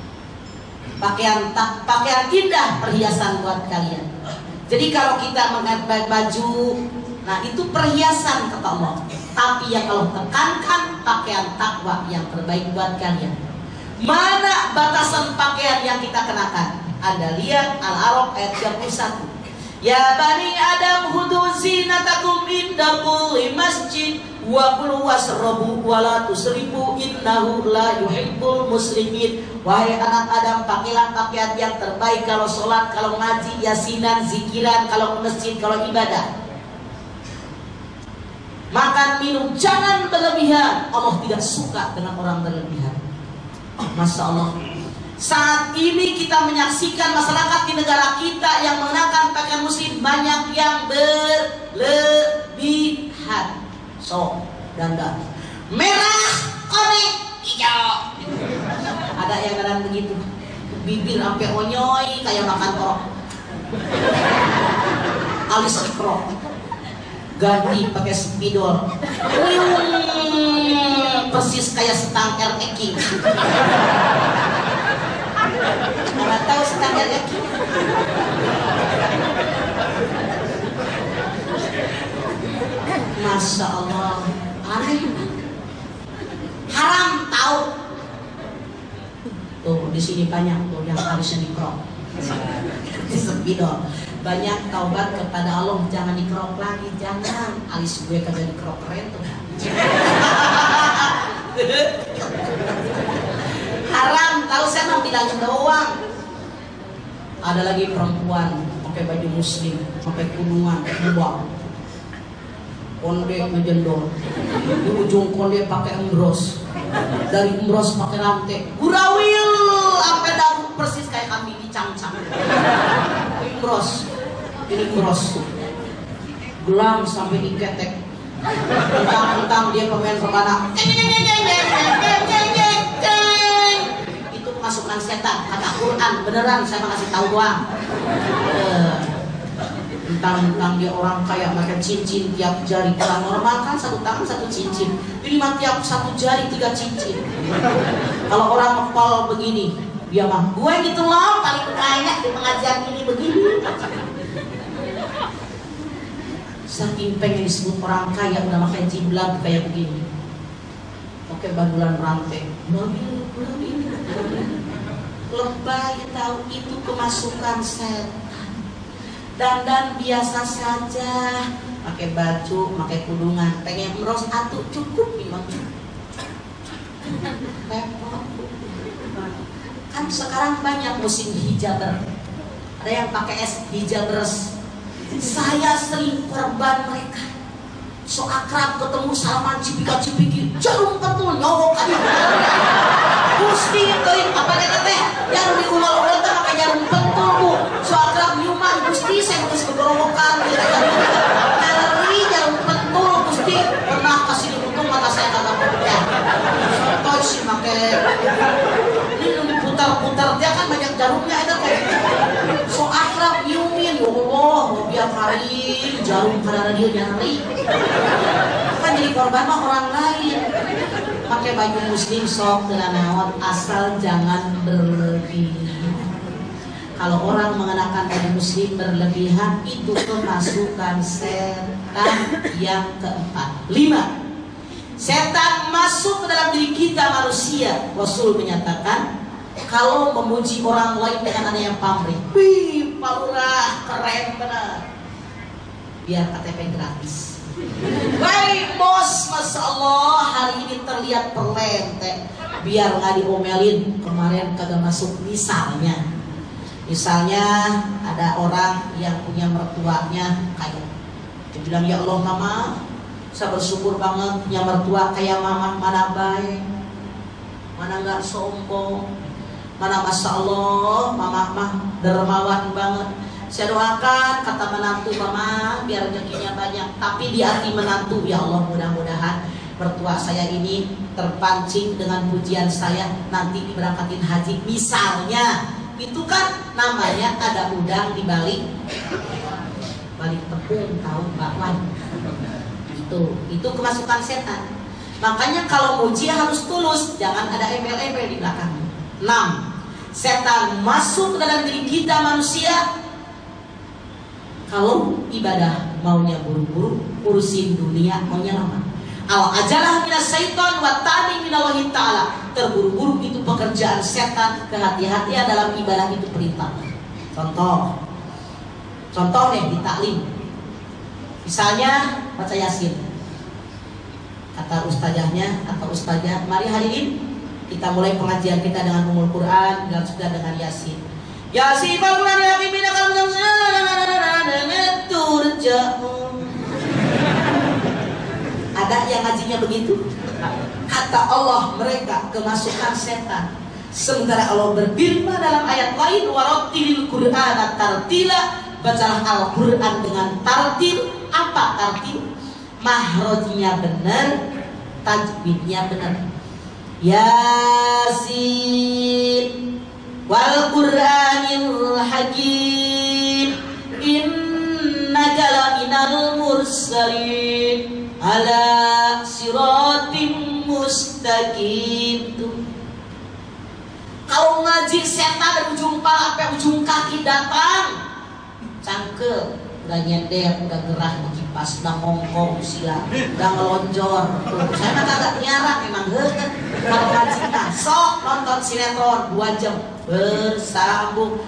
pakaian indah perhiasan buat kalian. Jadi kalau kita menggunakan baju, nah itu perhiasan kata Allah. Tapi yang Allah tekankan pakaian takwa yang terbaik buat kalian. Mana batasan pakaian yang kita kenakan? Anda lihat Al-A'raf ayat 31. Ya Bani Adam hudu zinatakum inda kulli masjid wa kulu wasrabu wa la tusrifu innahu la yuhibbul muslimin. Wahai anak Adam, pakailah pakaian yang terbaik kalau sholat, kalau ngaji, yasinan, zikiran, kalau ke masjid, kalau ibadah. Makan minum jangan berlebihan. Allah tidak suka dengan orang berlebihan. Masya Allah. Saat ini kita menyaksikan masyarakat di negara kita yang mengenakan pakaian muslim banyak yang berlebihan. So, dandan merah, kuning, hijau. Ada yang kadang begitu, bibir sampai onyoy kayak makan orok, alis krok, ganti pakai spidol, persis kayak setang RX. Nggak tahu setang RX. Masya Allah, aneh, haram tahu. Tuh di sini banyak tuh yang harusnya dikrok, di spidol. Banyak taubat kepada Allah, jangan dikrok lagi, jangan. Alis gue kagak dikrok keren tuh. Haram tahu, saya mau bilangin doang. Ada lagi perempuan pakai baju muslim, pakai kunuan, buang. Konde ngejendol, di ujung konde pakai embros, dari embros pakai rantai, gurawil sampai dagu persis kayak kambing dicang-cang. Embros, ini embros, gelang sampai diketek, Tentang dia pemain rebana. Itu kemasukan setan. Kata Quran beneran, saya mau kasih tahu doang. Tentang dia orang kaya pakai cincin tiap jari. Orang normal kan satu tangan satu cincin. Ini mah tiap satu jari 3 cincin. Kalau orang ngepol begini, dia mah gue gitu loh paling kaya di pengajian ini begini. Saking pengen disebut orang kaya udah makan jimblab kayak begini. Pakai bandulan rantai. Mobil ini. Lebay tahu itu kemasukan setan. Dandan biasa saja, pakai baju, pakai kudungan, pengen meros atuh cukup memang repot. Kan sekarang banyak musim hijaber, ada yang pakai es hijabers. Saya sering korban mereka. So akrab ketemu salaman cipika-cipiki, jarum betul nyogok aja. Gusti teuing apa eta teh? Yang di umal-umal teh pakai jarum betul Bu. So akrab nyuman Gusti saya geus kegorowokan gitu. Nalari jarum betul Gusti pernah kasih dibutuh mata saya kagak pecah. Toy si make ini putar-putar dia kan banyak jarumnya eta teh. So akrab nyumin ya Allah, biar kali jarum kada dia nyari. Kan jadi korban mah orang lain. Pakai baju muslim sok dengan naon asal jangan berlebihan. Kalau orang mengenakan baju muslim berlebihan itu kemasukan setan yang keempat. 5. Setan masuk ke dalam diri kita manusia. Rasul menyatakan kalau memuji orang lain dengan ada yang pamrih, wih, Pak Lurah keren benar. Biar KTP gratis. Baik bos, masya Allah hari ini terlihat perlente. Biar nggak diomelin kemarin kagak masuk. Misalnya ada orang yang punya mertuanya kaya. Dia bilang ya Allah mama, saya bersyukur banget punya mertua kayak mama. Mana baik, mana nggak sombong, mana masya Allah mama mah dermawan banget. Saya doakan kata menantu mama biar rezekinya banyak. Tapi di hati menantu ya Allah mudah-mudahan mertua saya ini terpancing dengan pujian saya nanti diberangkatin haji misalnya. Itu kan namanya ada udang di balik tepung tahu bakwan. Itu kemasukan setan. Makanya kalau muji harus tulus, jangan ada embel-embel di belakang. 6. Setan masuk ke dalam diri kita manusia. Kalau ibadah maunya buru-buru, urusin dunia maunya lama. Al-ajalah minas syaitan wa tani minallahi ta'ala. Terburu-buru itu pekerjaan setan, kehati-hatian dalam ibadah itu perintah. Contoh nih di taklim. Misalnya baca Yasin. Kata ustazahnya atau ustazah, mari hadirin kita mulai pengajian kita dengan Ummul Quran dan sudah dengan Yasin. Yasin Al-Quran yang dibinakan ada yang ngajinya begitu. Kata Allah mereka kemasukan setan. Sementara Allah berfirman dalam ayat lain warattilil Qur'ana tartila, bacalah Al-Quran dengan tartil. Apa tartil? Mahrojnya benar, tajwidnya benar. Yasin wal Qur'anil Hakim innaka laminal mursalin ala siratim mustaqim. Kalau ngaji setan dari ujung pala sampai ujung kaki datang cangkel, udah nyender, udah gerah di kipas, udah ngongkong sila, udah ngelonjor. Saya mah kagak nyarang emang heuh. Kalau ngaji nah sok nonton sinetron 2 jam bersambung.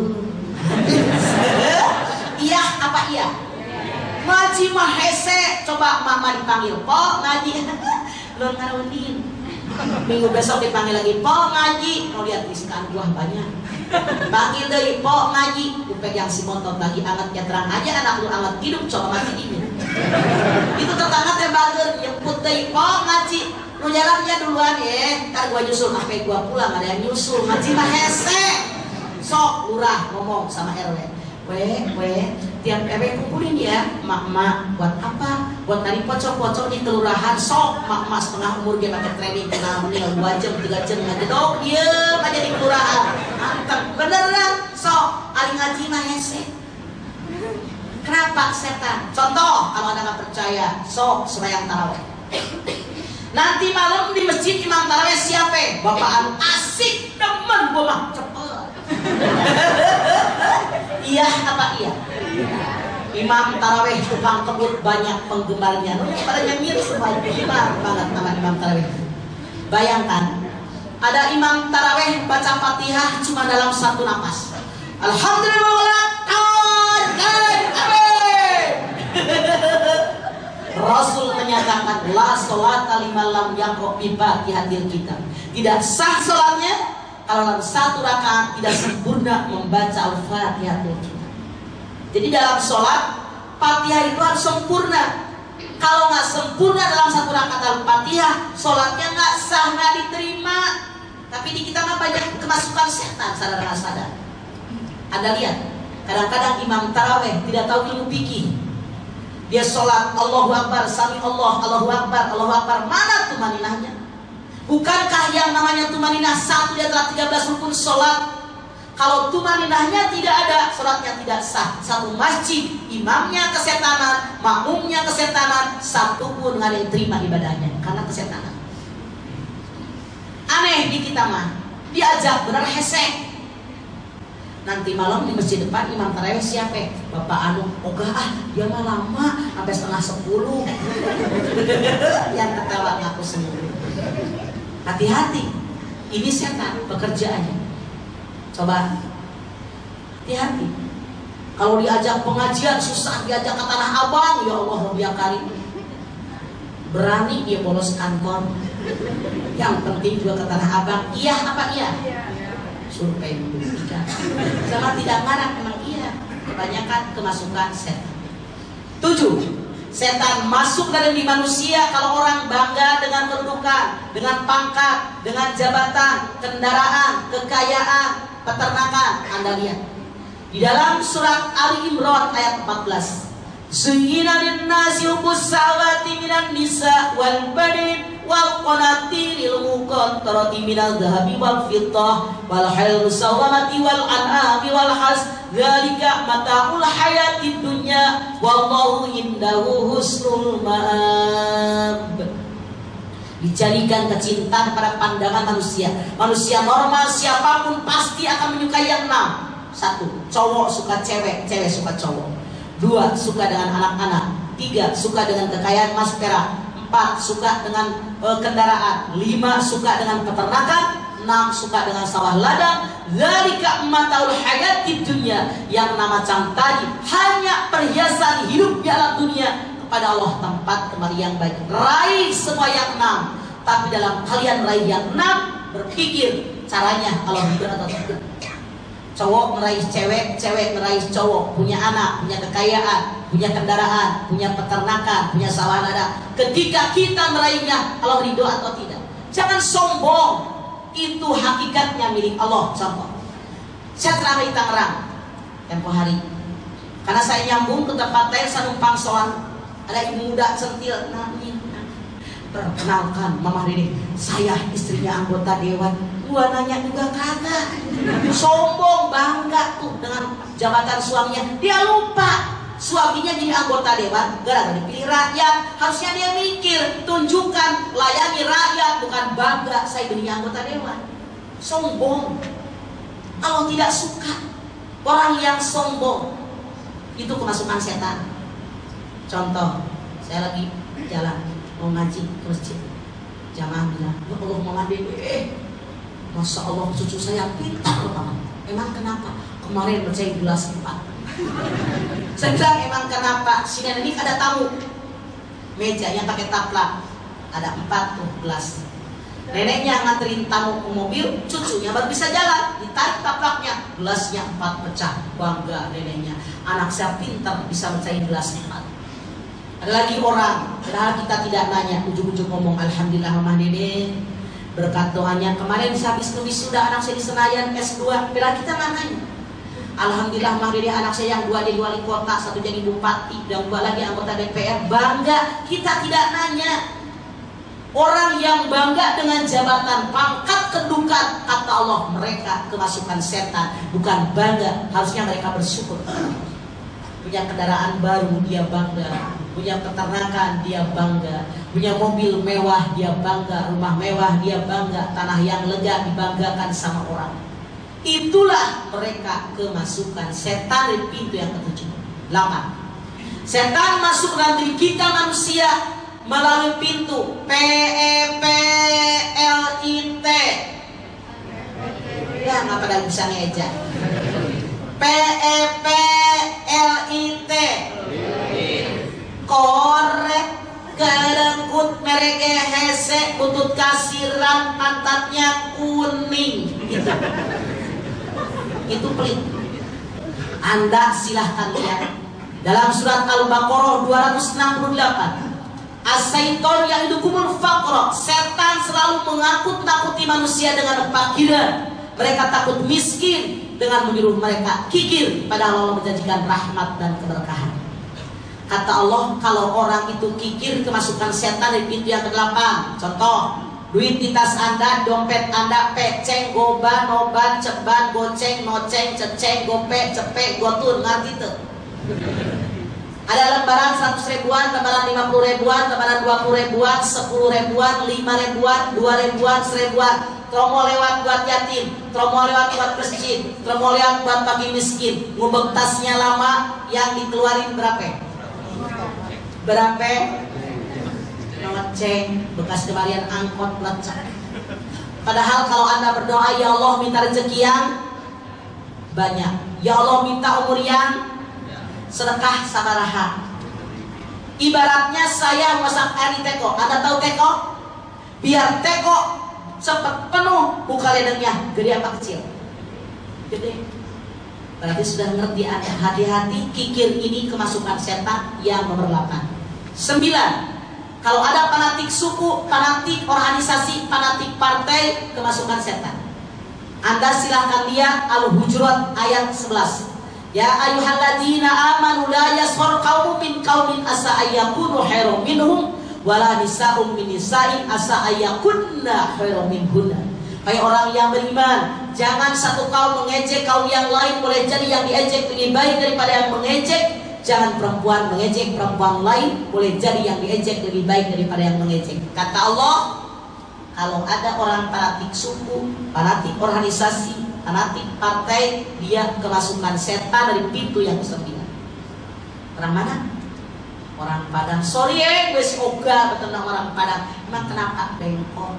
Iya apa iya? Ngaji mah hese, coba mama dipanggil, "Po, ngaji." Belum ngarundin. Minggu besok dipanggil lagi, "Po, ngaji." Mau lihat iskan buah banyak. Panggil deui, "Po, ngaji." Dipegang si montot lagi angetnya terang aja anak lu anget hidup coba mati ini. Itu tetangga teh bager nyebut deui, "Po, ngaji." Nu jalannya duluan ya, ntar gua nyusul sampai gua pulang ada yang nyusul. Ngaji mah hese. Sok lurah ngomong sama RW. We, tiap RW kumpulin ya, mak-mak buat apa? Buat tadi pocok-pocok di kelurahan, sok mak-mak setengah umur dia pakai training kenal nih 2 jam 3 jam aja dong, diem aja di kelurahan. Mantap, beneran, sok aling ngaji mah hese. Kenapa setan? Contoh, kalau anda nggak percaya, sok sembahyang tarawih. Nanti malam di masjid imam tarawih siapa? Bapak asik temen gua mah cepet. Iya apa iya? Imam tarawih tukang kebut banyak penggemarnya. Pada nyengir semua gemar banget sama imam tarawih. Bayangkan ada imam tarawih baca Fatihah cuma dalam 1 napas. Alhamdulillah. Rasul menyatakan la sholata liman lam yaqra bi Fatihatil kitab. Tidak sah sholatnya kalau dalam 1 rakaat tidak sempurna membaca Al-Fatihatul kitab. Jadi dalam sholat Fatihah itu harus sempurna. Kalau nggak sempurna dalam 1 rakaat Al-Fatihah, sholatnya nggak sah, nggak diterima. Tapi di kita mah banyak kemasukan setan, sadar nggak sadar. Anda lihat, kadang-kadang imam taraweh tidak tahu ilmu fikih. Dia sholat Allahu Akbar, Sami Allah, Allahu Akbar, Allahu Akbar. Mana tumaninahnya? Bukankah yang namanya tumaninah 1 di antara 13 rukun sholat? Kalau tumaninahnya tidak ada, sholatnya tidak sah. Satu masjid, imamnya kesetanan, makmumnya kesetanan, satu pun nggak ada yang terima ibadahnya karena kesetanan. Aneh di kita mah, diajak benar hesek. Nanti malam di masjid depan imam tarawih siapa? Bapak anu, dia mah lama sampai setengah 10. Yang ketawa ngaku sendiri. Hati-hati, ini setan pekerjaannya. Coba hati-hati. Kalau diajak pengajian susah, diajak ke Tanah Abang, ya Allah Rabbi Karim. Berani dia bolos kantor. Yang penting juga ke Tanah Abang. Iya apa iya? Survei membuktikan. Sama tidak marah memang iya. Kebanyakan kemasukan setan. 7. Setan masuk dalam di manusia kalau orang bangga dengan kedudukan, dengan pangkat, dengan jabatan, kendaraan, kekayaan, peternakan. Anda lihat di dalam surat Ali Imran ayat 14. Zuyyina lin-nasi hubbus shahawati minan nisa wal banin wal qanatiril muqantarati minal dhahabi wal fiddah wal hayrul sawamati wal an'ami wal has dzalika mata'ul hayatid dunya wallahu indahu husnul ma'ab. Dijadikan kecintaan pada pandangan manusia. Manusia normal siapapun pasti akan menyukai yang 6. 1. Cowok suka cewek, cewek suka cowok. 2. Suka dengan anak-anak. 3. Suka dengan kekayaan emas perak. 4. Suka dengan kendaraan. 5. Suka dengan peternakan. 6. Suka dengan sawah ladang. Dzalika mataul hayatid dunya. Yang nama macam tadi hanya perhiasan hidup di alam dunia. Kepada Allah tempat kembali yang baik. Raih semua yang 6. Tapi dalam kalian raih yang 6, berpikir caranya kalau benar atau tidak. Cowok meraih cewek, cewek meraih cowok, punya anak, punya kekayaan, punya kendaraan, punya peternakan, punya sawah ladang. Ketika kita meraihnya, Allah ridho atau tidak. Jangan sombong. Itu hakikatnya milik Allah. Contoh, saya telah di Tangerang tempo hari. Karena saya nyambung ke tempat lain, saya numpang soal. Ada ibu muda centil, perkenalkan Mama Rini, saya istrinya anggota dewan. Gua nanya juga kagak. Sombong bangga tuh dengan jabatan suaminya. Dia lupa suaminya jadi anggota dewan gara-gara dipilih rakyat. Harusnya dia mikir, tunjukkan, layani rakyat, bukan bangga saya jadi anggota dewan. Sombong. Allah tidak suka orang yang sombong. Itu kemasukan setan. Contoh, saya lagi jalan mau ngaji ke masjid. Jamaah bilang, ya Allah mau ngaji. Masya Allah cucu saya pintar banget. Emang kenapa? Kemarin baca gelas 4. Saya bilang emang kenapa? Sini ini ada tamu. Meja yang pakai taplak. Ada 4 tuh gelas. Neneknya nganterin tamu ke mobil, cucunya baru bisa jalan. Ditarik taplaknya, gelasnya 4 pecah. Bangga neneknya. Anak saya pintar bisa mecahin gelas 4. Ada lagi orang, padahal kita tidak nanya, ujung-ujung ngomong Alhamdulillah Mama Dede berkat doanya. Kemarin habis wisuda anak saya di Senayan S2, bila kita nggak nanya. Alhamdulillah Mahdiri anak saya yang 2 jadi wali kota, 1 jadi bupati, dan 2 lagi anggota DPR. Bangga. Kita tidak nanya. Orang yang bangga dengan jabatan, pangkat, kedudukan, kata Allah mereka kemasukan setan. Bukan bangga, harusnya mereka bersyukur. Punya kendaraan baru dia bangga, punya peternakan dia bangga, punya mobil mewah dia bangga, rumah mewah dia bangga, tanah yang lega dibanggakan sama orang. Itulah mereka kemasukan setan di pintu yang ke-7. 8. Setan masuk dalam diri kita manusia melalui pintu PEPLIT. Ya nggak pada bisa ngeja. PEPLIT. Korek kelengkut mereke hese butut kasiran pantatnya kuning. Itu pelit. Anda silahkan lihat dalam surat Al-Baqarah 268. As-syaiton ya'idukumul faqra. Setan selalu menakut-nakuti manusia dengan kefakiran. Mereka takut miskin dengan menyuruh mereka kikir, padahal Allah menjanjikan rahmat dan keberkahan. Kata Allah, kalau orang itu kikir kemasukan setan di pintu yang ke-8. Contoh, duit di tas Anda, dompet Anda, peceng, goban, noban, ceban, goceng, noceng, ceceng, gope, cepek, gotun, ngerti tuh. Ada lembaran 100 ribuan, lembaran 50 ribuan, lembaran 20 ribuan, 10 ribuan, 5 ribuan, 2 ribuan, 1 ribuan. Tromo lewat buat yatim, tromo lewat buat masjid, tromo lewat buat bagi miskin. Ngubek tasnya lama, yang dikeluarin berapa? Berapa? Noceng, bekas kembalian angkot lecak. Padahal kalau Anda berdoa, ya Allah minta rezeki yang banyak, ya Allah minta umur yang sedekah sabaraha. Ibaratnya saya masak air di teko. Anda tahu teko? Biar teko cepat penuh, buka ledengnya gede apa kecil? Gede. Berarti sudah ngerti Anda. Hati-hati, kikir ini kemasukan setan yang nomor 8. 9. Kalau ada fanatik suku, fanatik organisasi, fanatik partai, kemasukan setan. Anda silahkan lihat Al-Hujurat ayat 11. Ya ayyuhalladzina amanu la yaskhar qaumun min qaumin asa ayyakunu khairum minhum wala nisa'un min nisa'in asa ayyakunna khairum minhunna. Hai orang yang beriman, jangan satu kaum mengejek kaum yang lain, boleh jadi yang diejek lebih baik daripada yang mengejek. Jangan perempuan mengejek perempuan lain, boleh jadi yang diejek lebih baik daripada yang mengejek. Kata Allah, kalau ada orang fanatik suku, fanatik organisasi, fanatik partai, dia kemasukan setan dari pintu yang ke-9. Orang mana? Orang Padang. Sorry gue si Oga betul orang Padang. Emang kenapa bengkok?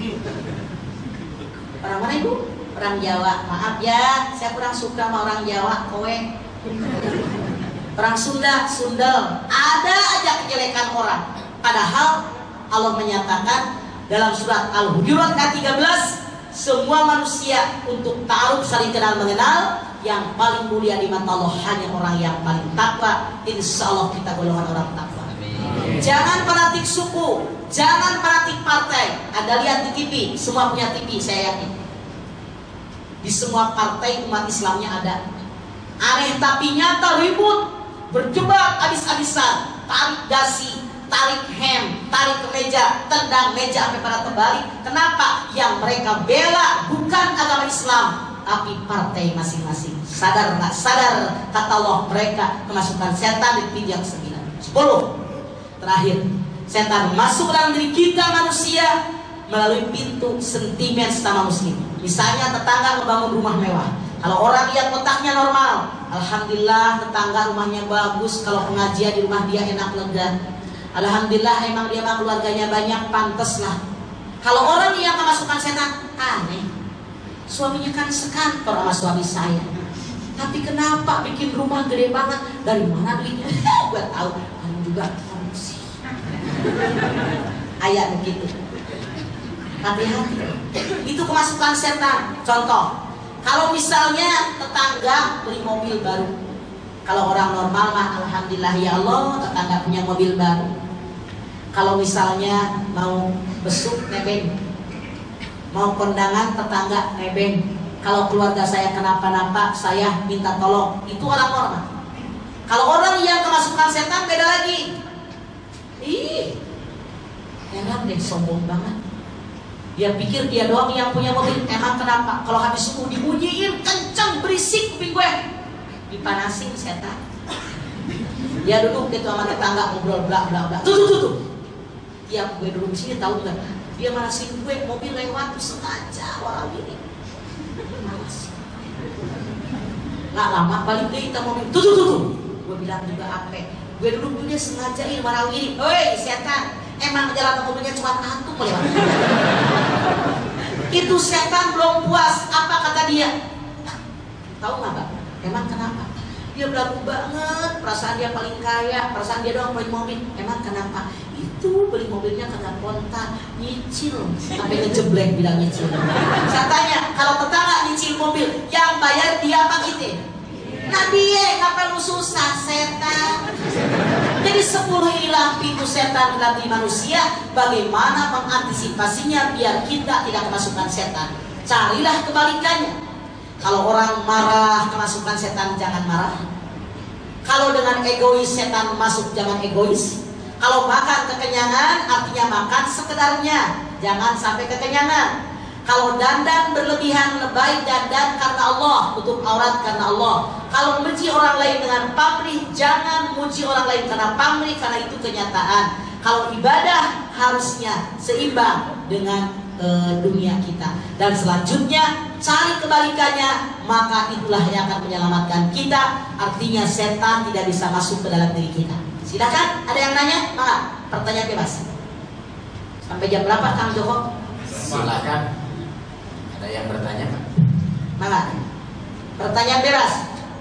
Orang mana ibu? Orang Jawa. Maaf ya, saya kurang suka sama orang Jawa. Kowe. Orang Sunda, Sundel. Ada aja kejelekan orang. Padahal Allah menyatakan dalam surat Al-Hujurat ayat 13. Semua manusia untuk ta'aruf saling kenal mengenal, yang paling mulia di mata Allah hanya orang yang paling takwa. Insya Allah kita golongan orang takwa. Jangan fanatik suku, jangan fanatik partai. Ada lihat di TV, semua punya TV saya yakin. Di semua partai umat Islamnya ada. Aneh tapi nyata, ribut, berdebat habis-habisan, tarik dasi, tarik hem, tarik ke meja, tendang meja sampai pada terbalik. Kenapa? Yang mereka bela bukan agama Islam, tapi partai masing-masing. Sadar nggak sadar, kata Allah, mereka kemasukan setan di pintu yang 9. 10. Terakhir, setan masuk dalam diri kita manusia melalui pintu sentimen sesama muslim. Misalnya tetangga membangun rumah mewah. Kalau orang lihat kotaknya normal, alhamdulillah tetangga rumahnya bagus. Kalau pengajian di rumah dia enak lega, alhamdulillah emang dia mah keluarganya banyak, pantes lah. Kalau orang yang kemasukan setan, aneh. Suaminya kan sekantor sama suami saya, tapi kenapa bikin rumah gede banget? Dari mana duitnya? Gue tahu, kamu juga korupsi. Ayat begitu. Hati-hati. Itu kemasukan setan. Contoh, kalau misalnya tetangga beli mobil baru, kalau orang normal mah alhamdulillah ya Allah tetangga punya mobil baru. Kalau misalnya mau besuk nebeng, mau kondangan tetangga nebeng, kalau keluarga saya kenapa-napa, saya minta tolong. Itu orang normal. Kalau orang yang kemasukan setan beda lagi. Ih, enak deh, sombong banget. Dia pikir dia doang yang punya mobil. Emang kenapa? Kalau habis subuh dibunyiin kenceng, berisik kuping gue. Dipanasin setan. Dia duduk gitu sama tetangga ngobrol bla bla bla. Tuh. Tiap gue duduk di sini tahu nggak? Dia manasin gue, mobil lewat sengaja walau ini. Nggak lama balik deh kita mobil. Tuh. Gue bilang juga apa? Gue duduk dia sengajain walau ini. Woi setan, emang jalan mobilnya cuma antum melewati. Itu setan belum puas. Apa kata dia? Tahu nggak Pak? Emang kenapa? Dia belagu banget, perasaan dia paling kaya, perasaan dia doang beli mobil. Emang kenapa? Itu beli mobilnya kagak kontan, nyicil, sampai ngejeblek bilang nyicil. Saya tanya, kalau tetangga nyicil mobil, yang bayar dia apa kita? Nah dia nggak perlu susah, setan. Jadi sepuluhilah pintu setan dalam diri manusia, bagaimana mengantisipasinya biar kita tidak kemasukan setan. Carilah kebalikannya. Kalau orang marah kemasukan setan, jangan marah. Kalau dengan egois setan masuk, jangan egois. Kalau makan kekenyangan, artinya makan sekedarnya, jangan sampai kekenyangan. Kalau dandan berlebihan, lebay dandan karena Allah, tutup aurat karena Allah. Kalau membenci orang lain dengan pamrih, jangan muji orang lain karena pamrih, karena itu kenyataan. Kalau ibadah harusnya seimbang dengan dunia kita. Dan selanjutnya cari kebalikannya, maka itulah yang akan menyelamatkan kita. Artinya setan tidak bisa masuk ke dalam diri kita. Silakan, ada yang nanya? Maka pertanyaan bebas. Sampai jam berapa Kang Joko? Silakan. Ada yang bertanya Pak? Maka pertanyaan bebas.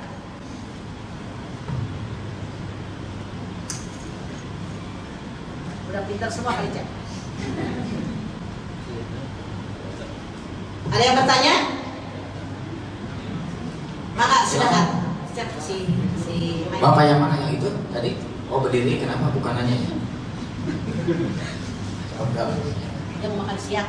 Udah pintar semua kali Cak. Ada yang bertanya? Maka silakan. Si Bapak yang mana yang itu tadi? Oh berdiri, kenapa bukan nanya? Dia mau makan siang.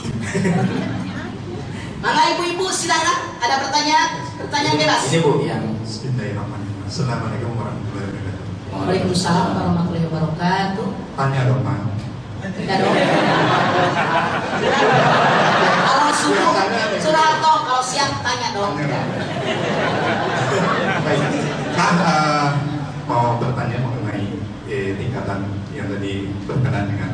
Maka ibu-ibu silakan. Ada pertanyaan? Pertanyaan bebas. Ini Bu yang. Bismillahirrahmanirrahim. Assalamualaikum warahmatullahi wabarakatuh. Waalaikumsalam warahmatullahi wabarakatuh. Tanya dong Pak. Tidak dong. Kalau subuh curhat dong, kalau siang tanya dong. Baik. Kan mau bertanya mengenai tingkatan yang tadi berkenaan dengan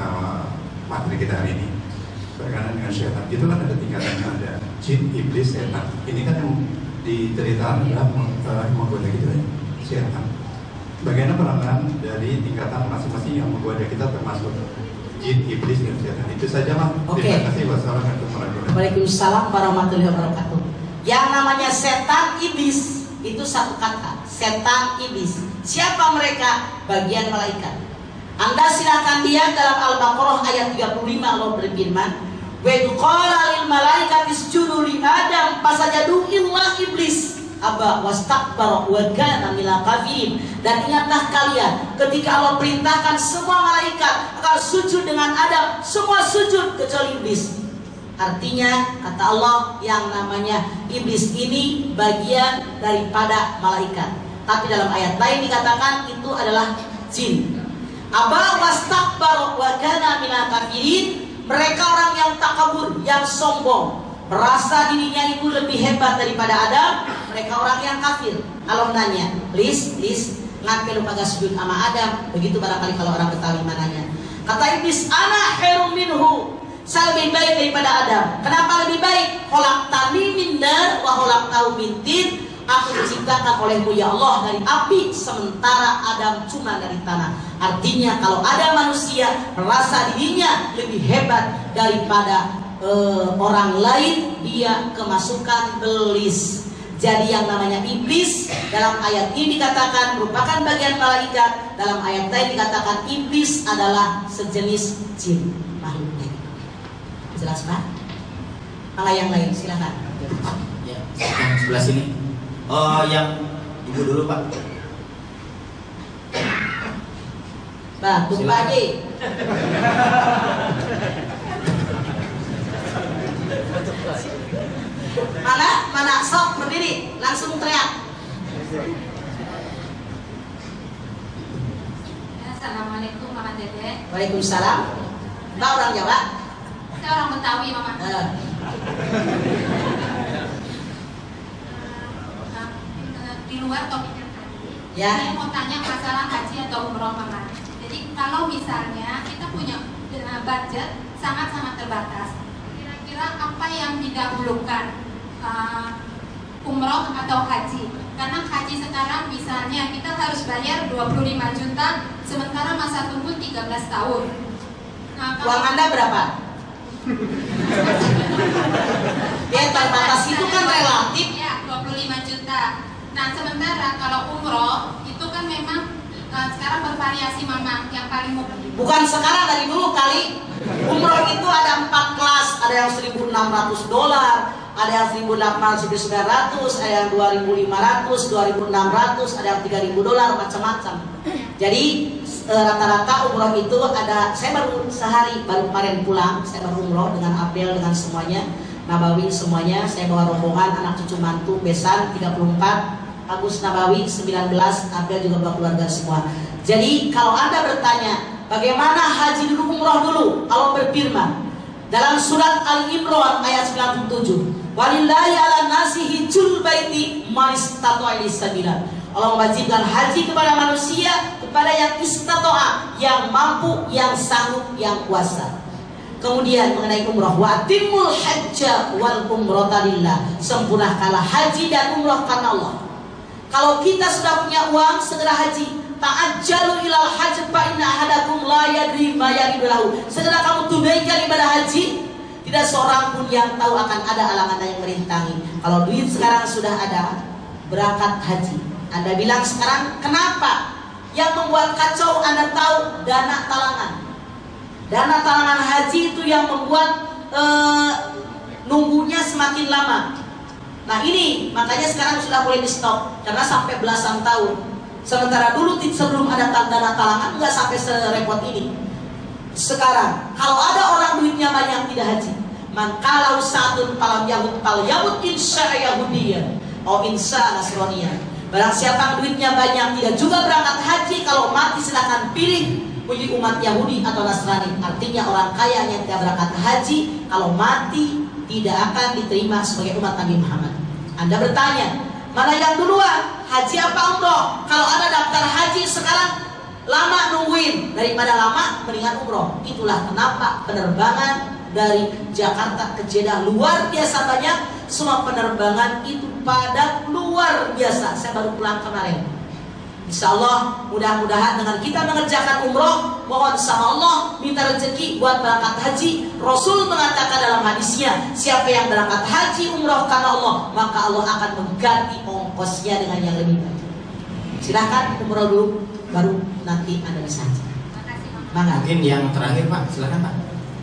materi kita hari ini. Berkenaan dengan syaitan. Itu kan ada tingkatannya, ada jin, iblis, setan. Ini kan yang diceritakan adalah menggoda kita ya, setan. Bagaimana peranan dari tingkatan masing-masing yang menggoda kita termasuk jin, iblis, dan setan. Itu saja Mas. Oke. Terima kasih. Wassalamualaikum warahmatullahi wabarakatuh. Waalaikumsalam warahmatullahi wabarakatuh. Yang namanya setan, iblis itu satu kata. Setan, iblis. Siapa mereka? Bagian malaikat. Anda silakan lihat dalam Al-Baqarah ayat 35, Allah berfirman, "Wa qala lil malaikati isjudu li Adam fasajadu illa iblis aba wastakbara wa kana minal kafirin." Dan ingatlah kalian ketika Allah perintahkan semua malaikat agar sujud dengan Adam, semua sujud kecuali iblis. Artinya kata Allah, yang namanya iblis ini bagian daripada malaikat. Tapi dalam ayat lain dikatakan itu adalah jin. Aba wastakbar wa kana minal kafirin. Mereka orang yang takabur, yang sombong, merasa dirinya itu lebih hebat daripada Adam. Mereka orang yang kafir. Kalau nanya, please, ngapain lu kagak sujud sama Adam? Begitu barangkali kalau orang Betawi mananya. Kata iblis, ana khairum minhu. Saya lebih baik daripada Adam. Kenapa lebih baik? Khalaqtani min nar wa khalaqtahu min tin. Aku diciptakan olehmu ya Allah dari api, sementara Adam cuma dari tanah. Artinya kalau ada manusia merasa dirinya lebih hebat daripada orang lain, dia kemasukan belis. Jadi yang namanya iblis dalam ayat ini dikatakan merupakan bagian malaikat. Dalam ayat lain dikatakan iblis adalah sejenis jin, makhluknya. Jelas Pak? Maka yang lain silakan. Ya, yang sebelah sini. Oh, yang ibu dulu Pak. Bah, tumpah aja. Mana Waalaikumsalam. Mbak orang Jawa? Saya orang Betawi, Mama. Di luar topiknya tadi, saya mau tanya masalah haji atau umroh, Mama. Jadi kalau misalnya kita punya budget sangat-sangat terbatas, kira-kira apa yang didahulukan, umroh atau haji? Karena haji sekarang misalnya kita harus bayar 25 juta, sementara masa tunggu 13 tahun. Nah, uang Anda berapa? Ya, terbatas itu kan relatif. Ya, 25 juta. Nah, sementara kalau umroh itu kan memang sekarang bervariasi, Mama. Yang paling bukan sekarang, dari dulu kali. Umroh itu ada 4 kelas, ada yang $1.600, ada yang 1.800, 1.900, ada yang 2.500, 2.600, ada yang $3.000, macam-macam. Jadi rata-rata umroh itu ada, saya baru sehari, baru kemarin pulang, saya baru umroh dengan Abel, dengan semuanya, Nabawi semuanya, saya bawa rombongan, anak cucu mantu, besan 34, Agus Nabawi 19, Abel juga bawa keluarga semua. Jadi kalau Anda bertanya, bagaimana haji dulu, umroh dulu? Allah berfirman dalam surat Al-Imran ayat 97, walillahi ala nasi hijjul baiti man istata'a ilaihi sabila. Allah mewajibkan haji kepada manusia, kepada yang istata'a, yang mampu, yang sanggup, yang kuasa. Kemudian mengenai umrah, wa atimul hajja wal umrata lillah, sempurnakanlah haji dan umrah karena Allah. Kalau kita sudah punya uang, segera haji. Ta'ajjalu ilal hajj fa inna ahadakum la yadri ma yaridu lahu. Segera kamu tunaikan ibadah haji. Tidak seorang pun yang tahu akan ada halangan yang merintangi. Kalau duit sekarang sudah ada, berangkat haji. Anda bilang sekarang kenapa? Yang membuat kacau Anda tahu, dana talangan. Dana talangan haji itu yang membuat nunggunya semakin lama. Nah ini makanya sekarang sudah boleh di stop karena sampai belasan tahun. Sementara dulu sebelum ada dana talangan nggak sampai serepot ini. Sekarang kalau ada orang duitnya banyak tidak haji, man kalau satun palam yahud pal yahud insya yahudiyah atau insya nasroniyah. Barang siapa duitnya banyak tidak juga berangkat haji, kalau mati silakan pilih menjadi umat Yahudi atau Nasrani. Artinya orang kaya yang tidak berangkat haji, kalau mati tidak akan diterima sebagai umat Nabi Muhammad. Anda bertanya, mana yang duluan? Haji apa umroh? Kalau ada daftar haji sekarang lama nungguin, daripada lama mendingan umroh. Itulah kenapa penerbangan dari Jakarta ke Jeddah luar biasa banyak. Semua penerbangan itu padat luar biasa. Saya baru pulang kemarin. Insya Allah mudah-mudahan dengan kita mengerjakan umroh, mohon sama Allah minta rezeki buat berangkat haji. Rasul mengatakan dalam hadisnya, siapa yang berangkat haji umroh karena Allah, maka Allah akan mengganti ongkosnya dengan yang lebih baik. Silahkan umroh dulu, baru nanti Anda bisa haji. Mungkin yang terakhir Pak, silakan Pak.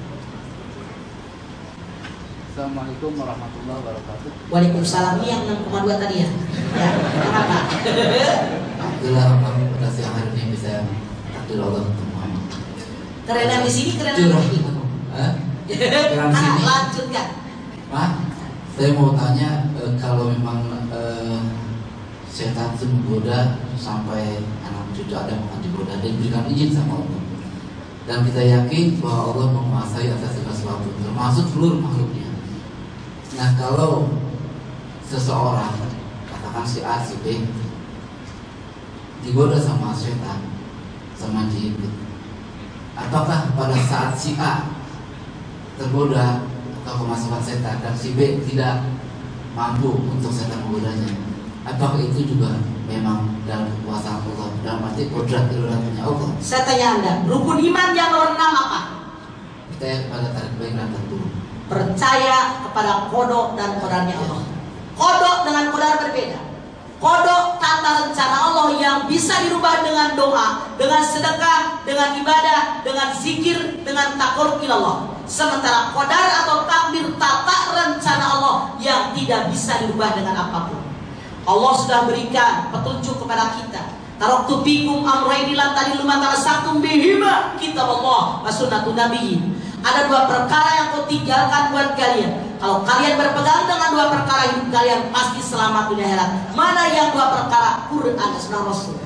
Assalamualaikum warahmatullahi wabarakatuh. Waalaikumsalam. Ini yang 6,2 tadi ya? Ya, kenapa? Alhamdulillah pada siang hari ini bisa takdir Allah untuk Muhammad. Kerenan di sini, kerenan di sini. Kerenan di sini. Lanjutkan. Pak, saya mau tanya, kalau memang setan itu menggoda sampai anak cucu ada yang digoda dan diberikan izin sama Allah, dan kita yakin bahwa Allah menguasai atas segala sesuatu termasuk seluruh makhluknya. Nah, kalau seseorang, katakan si A, si B, digoda sama setan, sama jin, apakah pada saat si A tergoda atau kemasukan setan dan si B tidak mampu untuk setan menggodanya, apakah itu juga memang dalam kekuasaan Allah, dalam arti kodrat iradahnya Allah? Saya tanya Anda, rukun iman yang nomor 6 apa? Percaya pada tarik baik dan terburuk. Percaya kepada kodok dan kodarnya Allah. Kodok dengan kodar berbeda. Kodok tata rencana Allah yang bisa dirubah dengan doa, dengan sedekah, dengan ibadah, dengan zikir, dengan takarrub ilallah. Sementara kodar atau takdir tata rencana Allah yang tidak bisa dirubah dengan apapun. Allah sudah berikan petunjuk kepada kita. Taraktu fikum amrayni lan tadillu ma tamassaktum bihima, kitab Allah wa sunnatun nabiyyin. Ada 2 perkara yang kau tinggalkan buat kalian. Kalau kalian berpegang dengan 2 perkara, hidup kalian pasti selamat dunia akhirat. Mana yang 2 perkara? Quran dan Sunnah Rasul.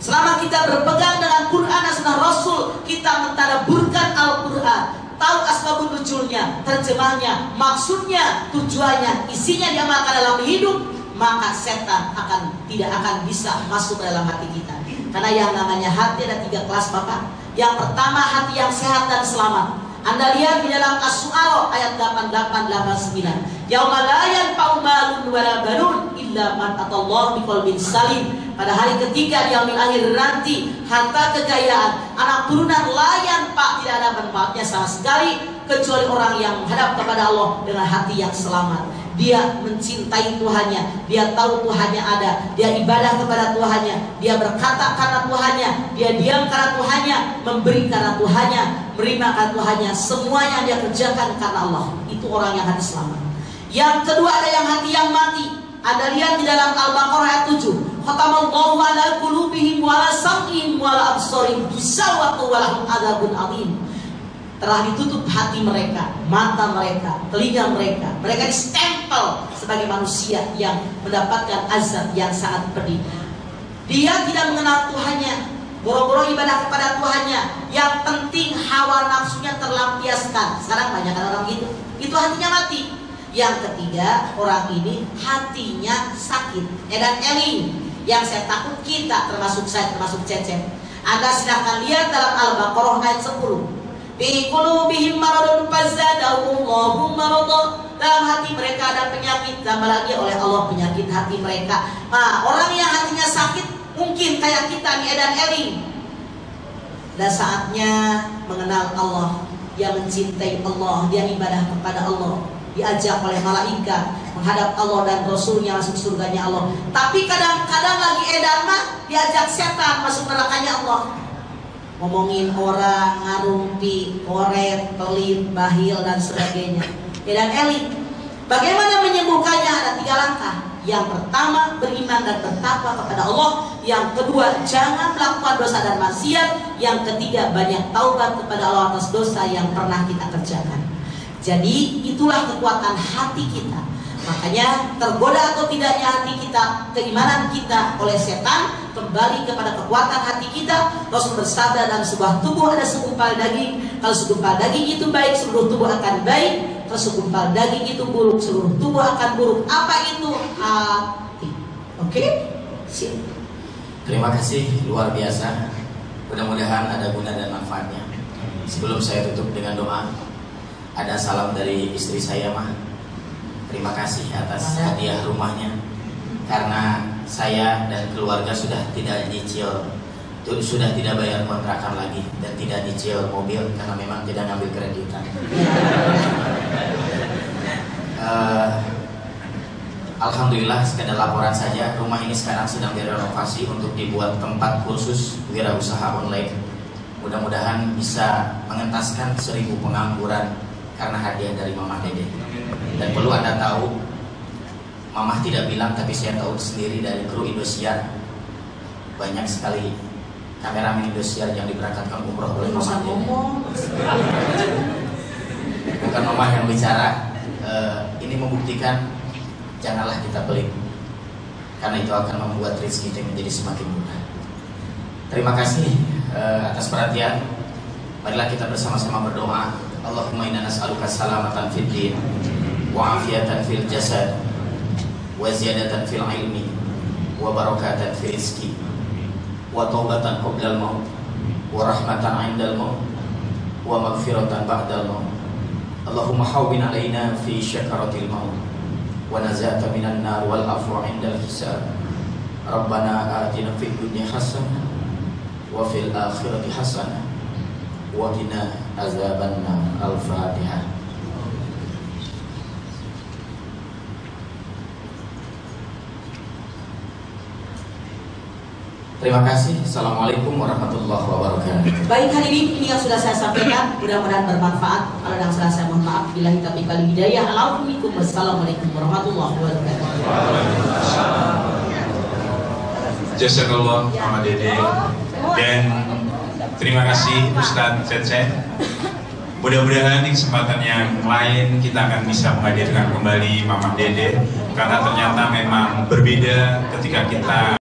Selama kita berpegang dengan Quran dan Sunnah Rasul, kita mentadabburkan Al-Quran, tahu asbabun nuzulnya, terjemahnya, maksudnya, tujuannya, isinya diamalkan dalam hidup, maka setan tidak akan bisa masuk ke dalam hati kita. Karena yang namanya hati ada 3 kelas, Bapak. Yang pertama, hati yang sehat dan selamat. Anda lihat di dalam As-Su'ara ayat 88-89. Yauma la yanfa'u malun wala banun illa man atallaha biqalbin salim. Pada hari ketiga di yaumil akhir nanti, harta kekayaan, anak turunan layan pak tidak ada manfaatnya sama sekali kecuali orang yang menghadap kepada Allah dengan hati yang selamat. Dia mencintai Tuhannya, dia tahu Tuhannya ada, dia ibadah kepada Tuhannya, dia berkata karena Tuhannya, dia diam karena Tuhannya, memberi karena Tuhannya, menerima karena Tuhannya, semuanya dia kerjakan karena Allah. Itu orang yang hati selamat. Yang kedua ada yang hati yang mati. Anda lihat di dalam Al-Baqarah ayat 7. Khatamallahu ala qulubihim wa ala sam'ihim wa ala absarihim ghishawatun wa lahum adzabun adzim. Telah ditutup hati mereka, mata mereka, telinga mereka. Mereka distempel sebagai manusia yang mendapatkan azab yang sangat pedih. Dia tidak mengenal Tuhannya, boro-boro ibadah kepada Tuhannya. Yang penting hawa nafsunya terlampiaskan. Sekarang banyak orang gitu. Itu hatinya mati. Yang ketiga, orang ini hatinya sakit, edan eling. Yang saya takut kita, termasuk saya, termasuk Cecep. Anda silahkan lihat dalam Al-Baqarah ayat 10. Fi qulubihim maradun fazadahumullahu marada. Dalam hati mereka ada penyakit, tambah lagi oleh Allah penyakit hati mereka. Nah, orang yang hatinya sakit mungkin kayak kita nih, edan eling. Dan saatnya mengenal Allah, dia mencintai Allah, dia ibadah kepada Allah, diajak oleh malaikat menghadap Allah dan Rasulnya masuk surganya Allah. Tapi kadang-kadang lagi edan mah diajak setan masuk nerakanya Allah. Ngomongin orang, ngarumpi, koret, pelit, bahil dan sebagainya. Dan elit. Bagaimana menyembuhkannya? Ada 3 langkah. Yang pertama, beriman dan bertakwa kepada Allah. Yang kedua, jangan melakukan dosa dan maksiat. Yang ketiga, banyak taubat kepada Allah atas dosa yang pernah kita kerjakan. Jadi itulah kekuatan hati kita. Makanya tergoda atau tidaknya hati kita, keimanan kita oleh setan, kembali kepada kekuatan hati kita. Rasul bersabda, dalam sebuah tubuh ada segumpal daging. Kalau segumpal daging itu baik, seluruh tubuh akan baik. Kalau segumpal daging itu buruk, seluruh tubuh akan buruk. Apa itu? Hati. Oke? Siap. Terima kasih, luar biasa. Mudah-mudahan ada guna dan manfaatnya. Sebelum saya tutup dengan doa, ada salam dari istri saya, mah. Terima kasih atas hadiah rumahnya. Karena saya dan keluarga sudah tidak nyicil, sudah tidak bayar kontrakan lagi, dan tidak nyicil mobil karena memang tidak ngambil kreditan. Alhamdulillah, sekedar laporan saja, rumah ini sekarang sedang direnovasi untuk dibuat tempat kursus wirausaha online. Mudah-mudahan bisa mengentaskan 1000 pengangguran karena hadiah dari Mama Dede. Dan perlu Anda tahu, Mama tidak bilang tapi saya tahu sendiri dari kru Indosiar, banyak sekali kameramen Indosiar yang diberangkatkan umroh oleh Mama Dede. Bukan Mama yang bicara. Ini membuktikan janganlah kita pelit, karena itu akan membuat rezeki kita menjadi semakin mudah. Terima kasih atas perhatian. Marilah kita bersama-sama berdoa. Allahumma inna nas'aluka salamatan fid din wa afiatan fil jasad wa ziyadatan fil ilmi wa barakatan fil rizqi wa taubatan qabla al-maut wa rahmatan 'inda al-maut wa maghfiratan ba'da al-maut. Allahumma hawwin 'alaina fi syakaratil maut wa nazata minan nar wal afwa 'inda al-hisab. Rabbana atina fid dunya hasanah wa fil akhirati hasanah wa qina azabannar. Al-Fatihah. Terima kasih. Assalamualaikum warahmatullahi wabarakatuh. Baik hadirin, ini yang sudah saya sampaikan, mudah-mudahan bermanfaat. Kalau yang salah saya mohon maaf. Billahi taufiq wal hidayah. Assalamualaikum warahmatullahi wabarakatuh. Jazakallah Mama Dede, dan terima kasih Ustadz Cecep. Mudah-mudahan di kesempatan yang lain kita akan bisa menghadirkan kembali Mama Dede, karena ternyata memang berbeda ketika kita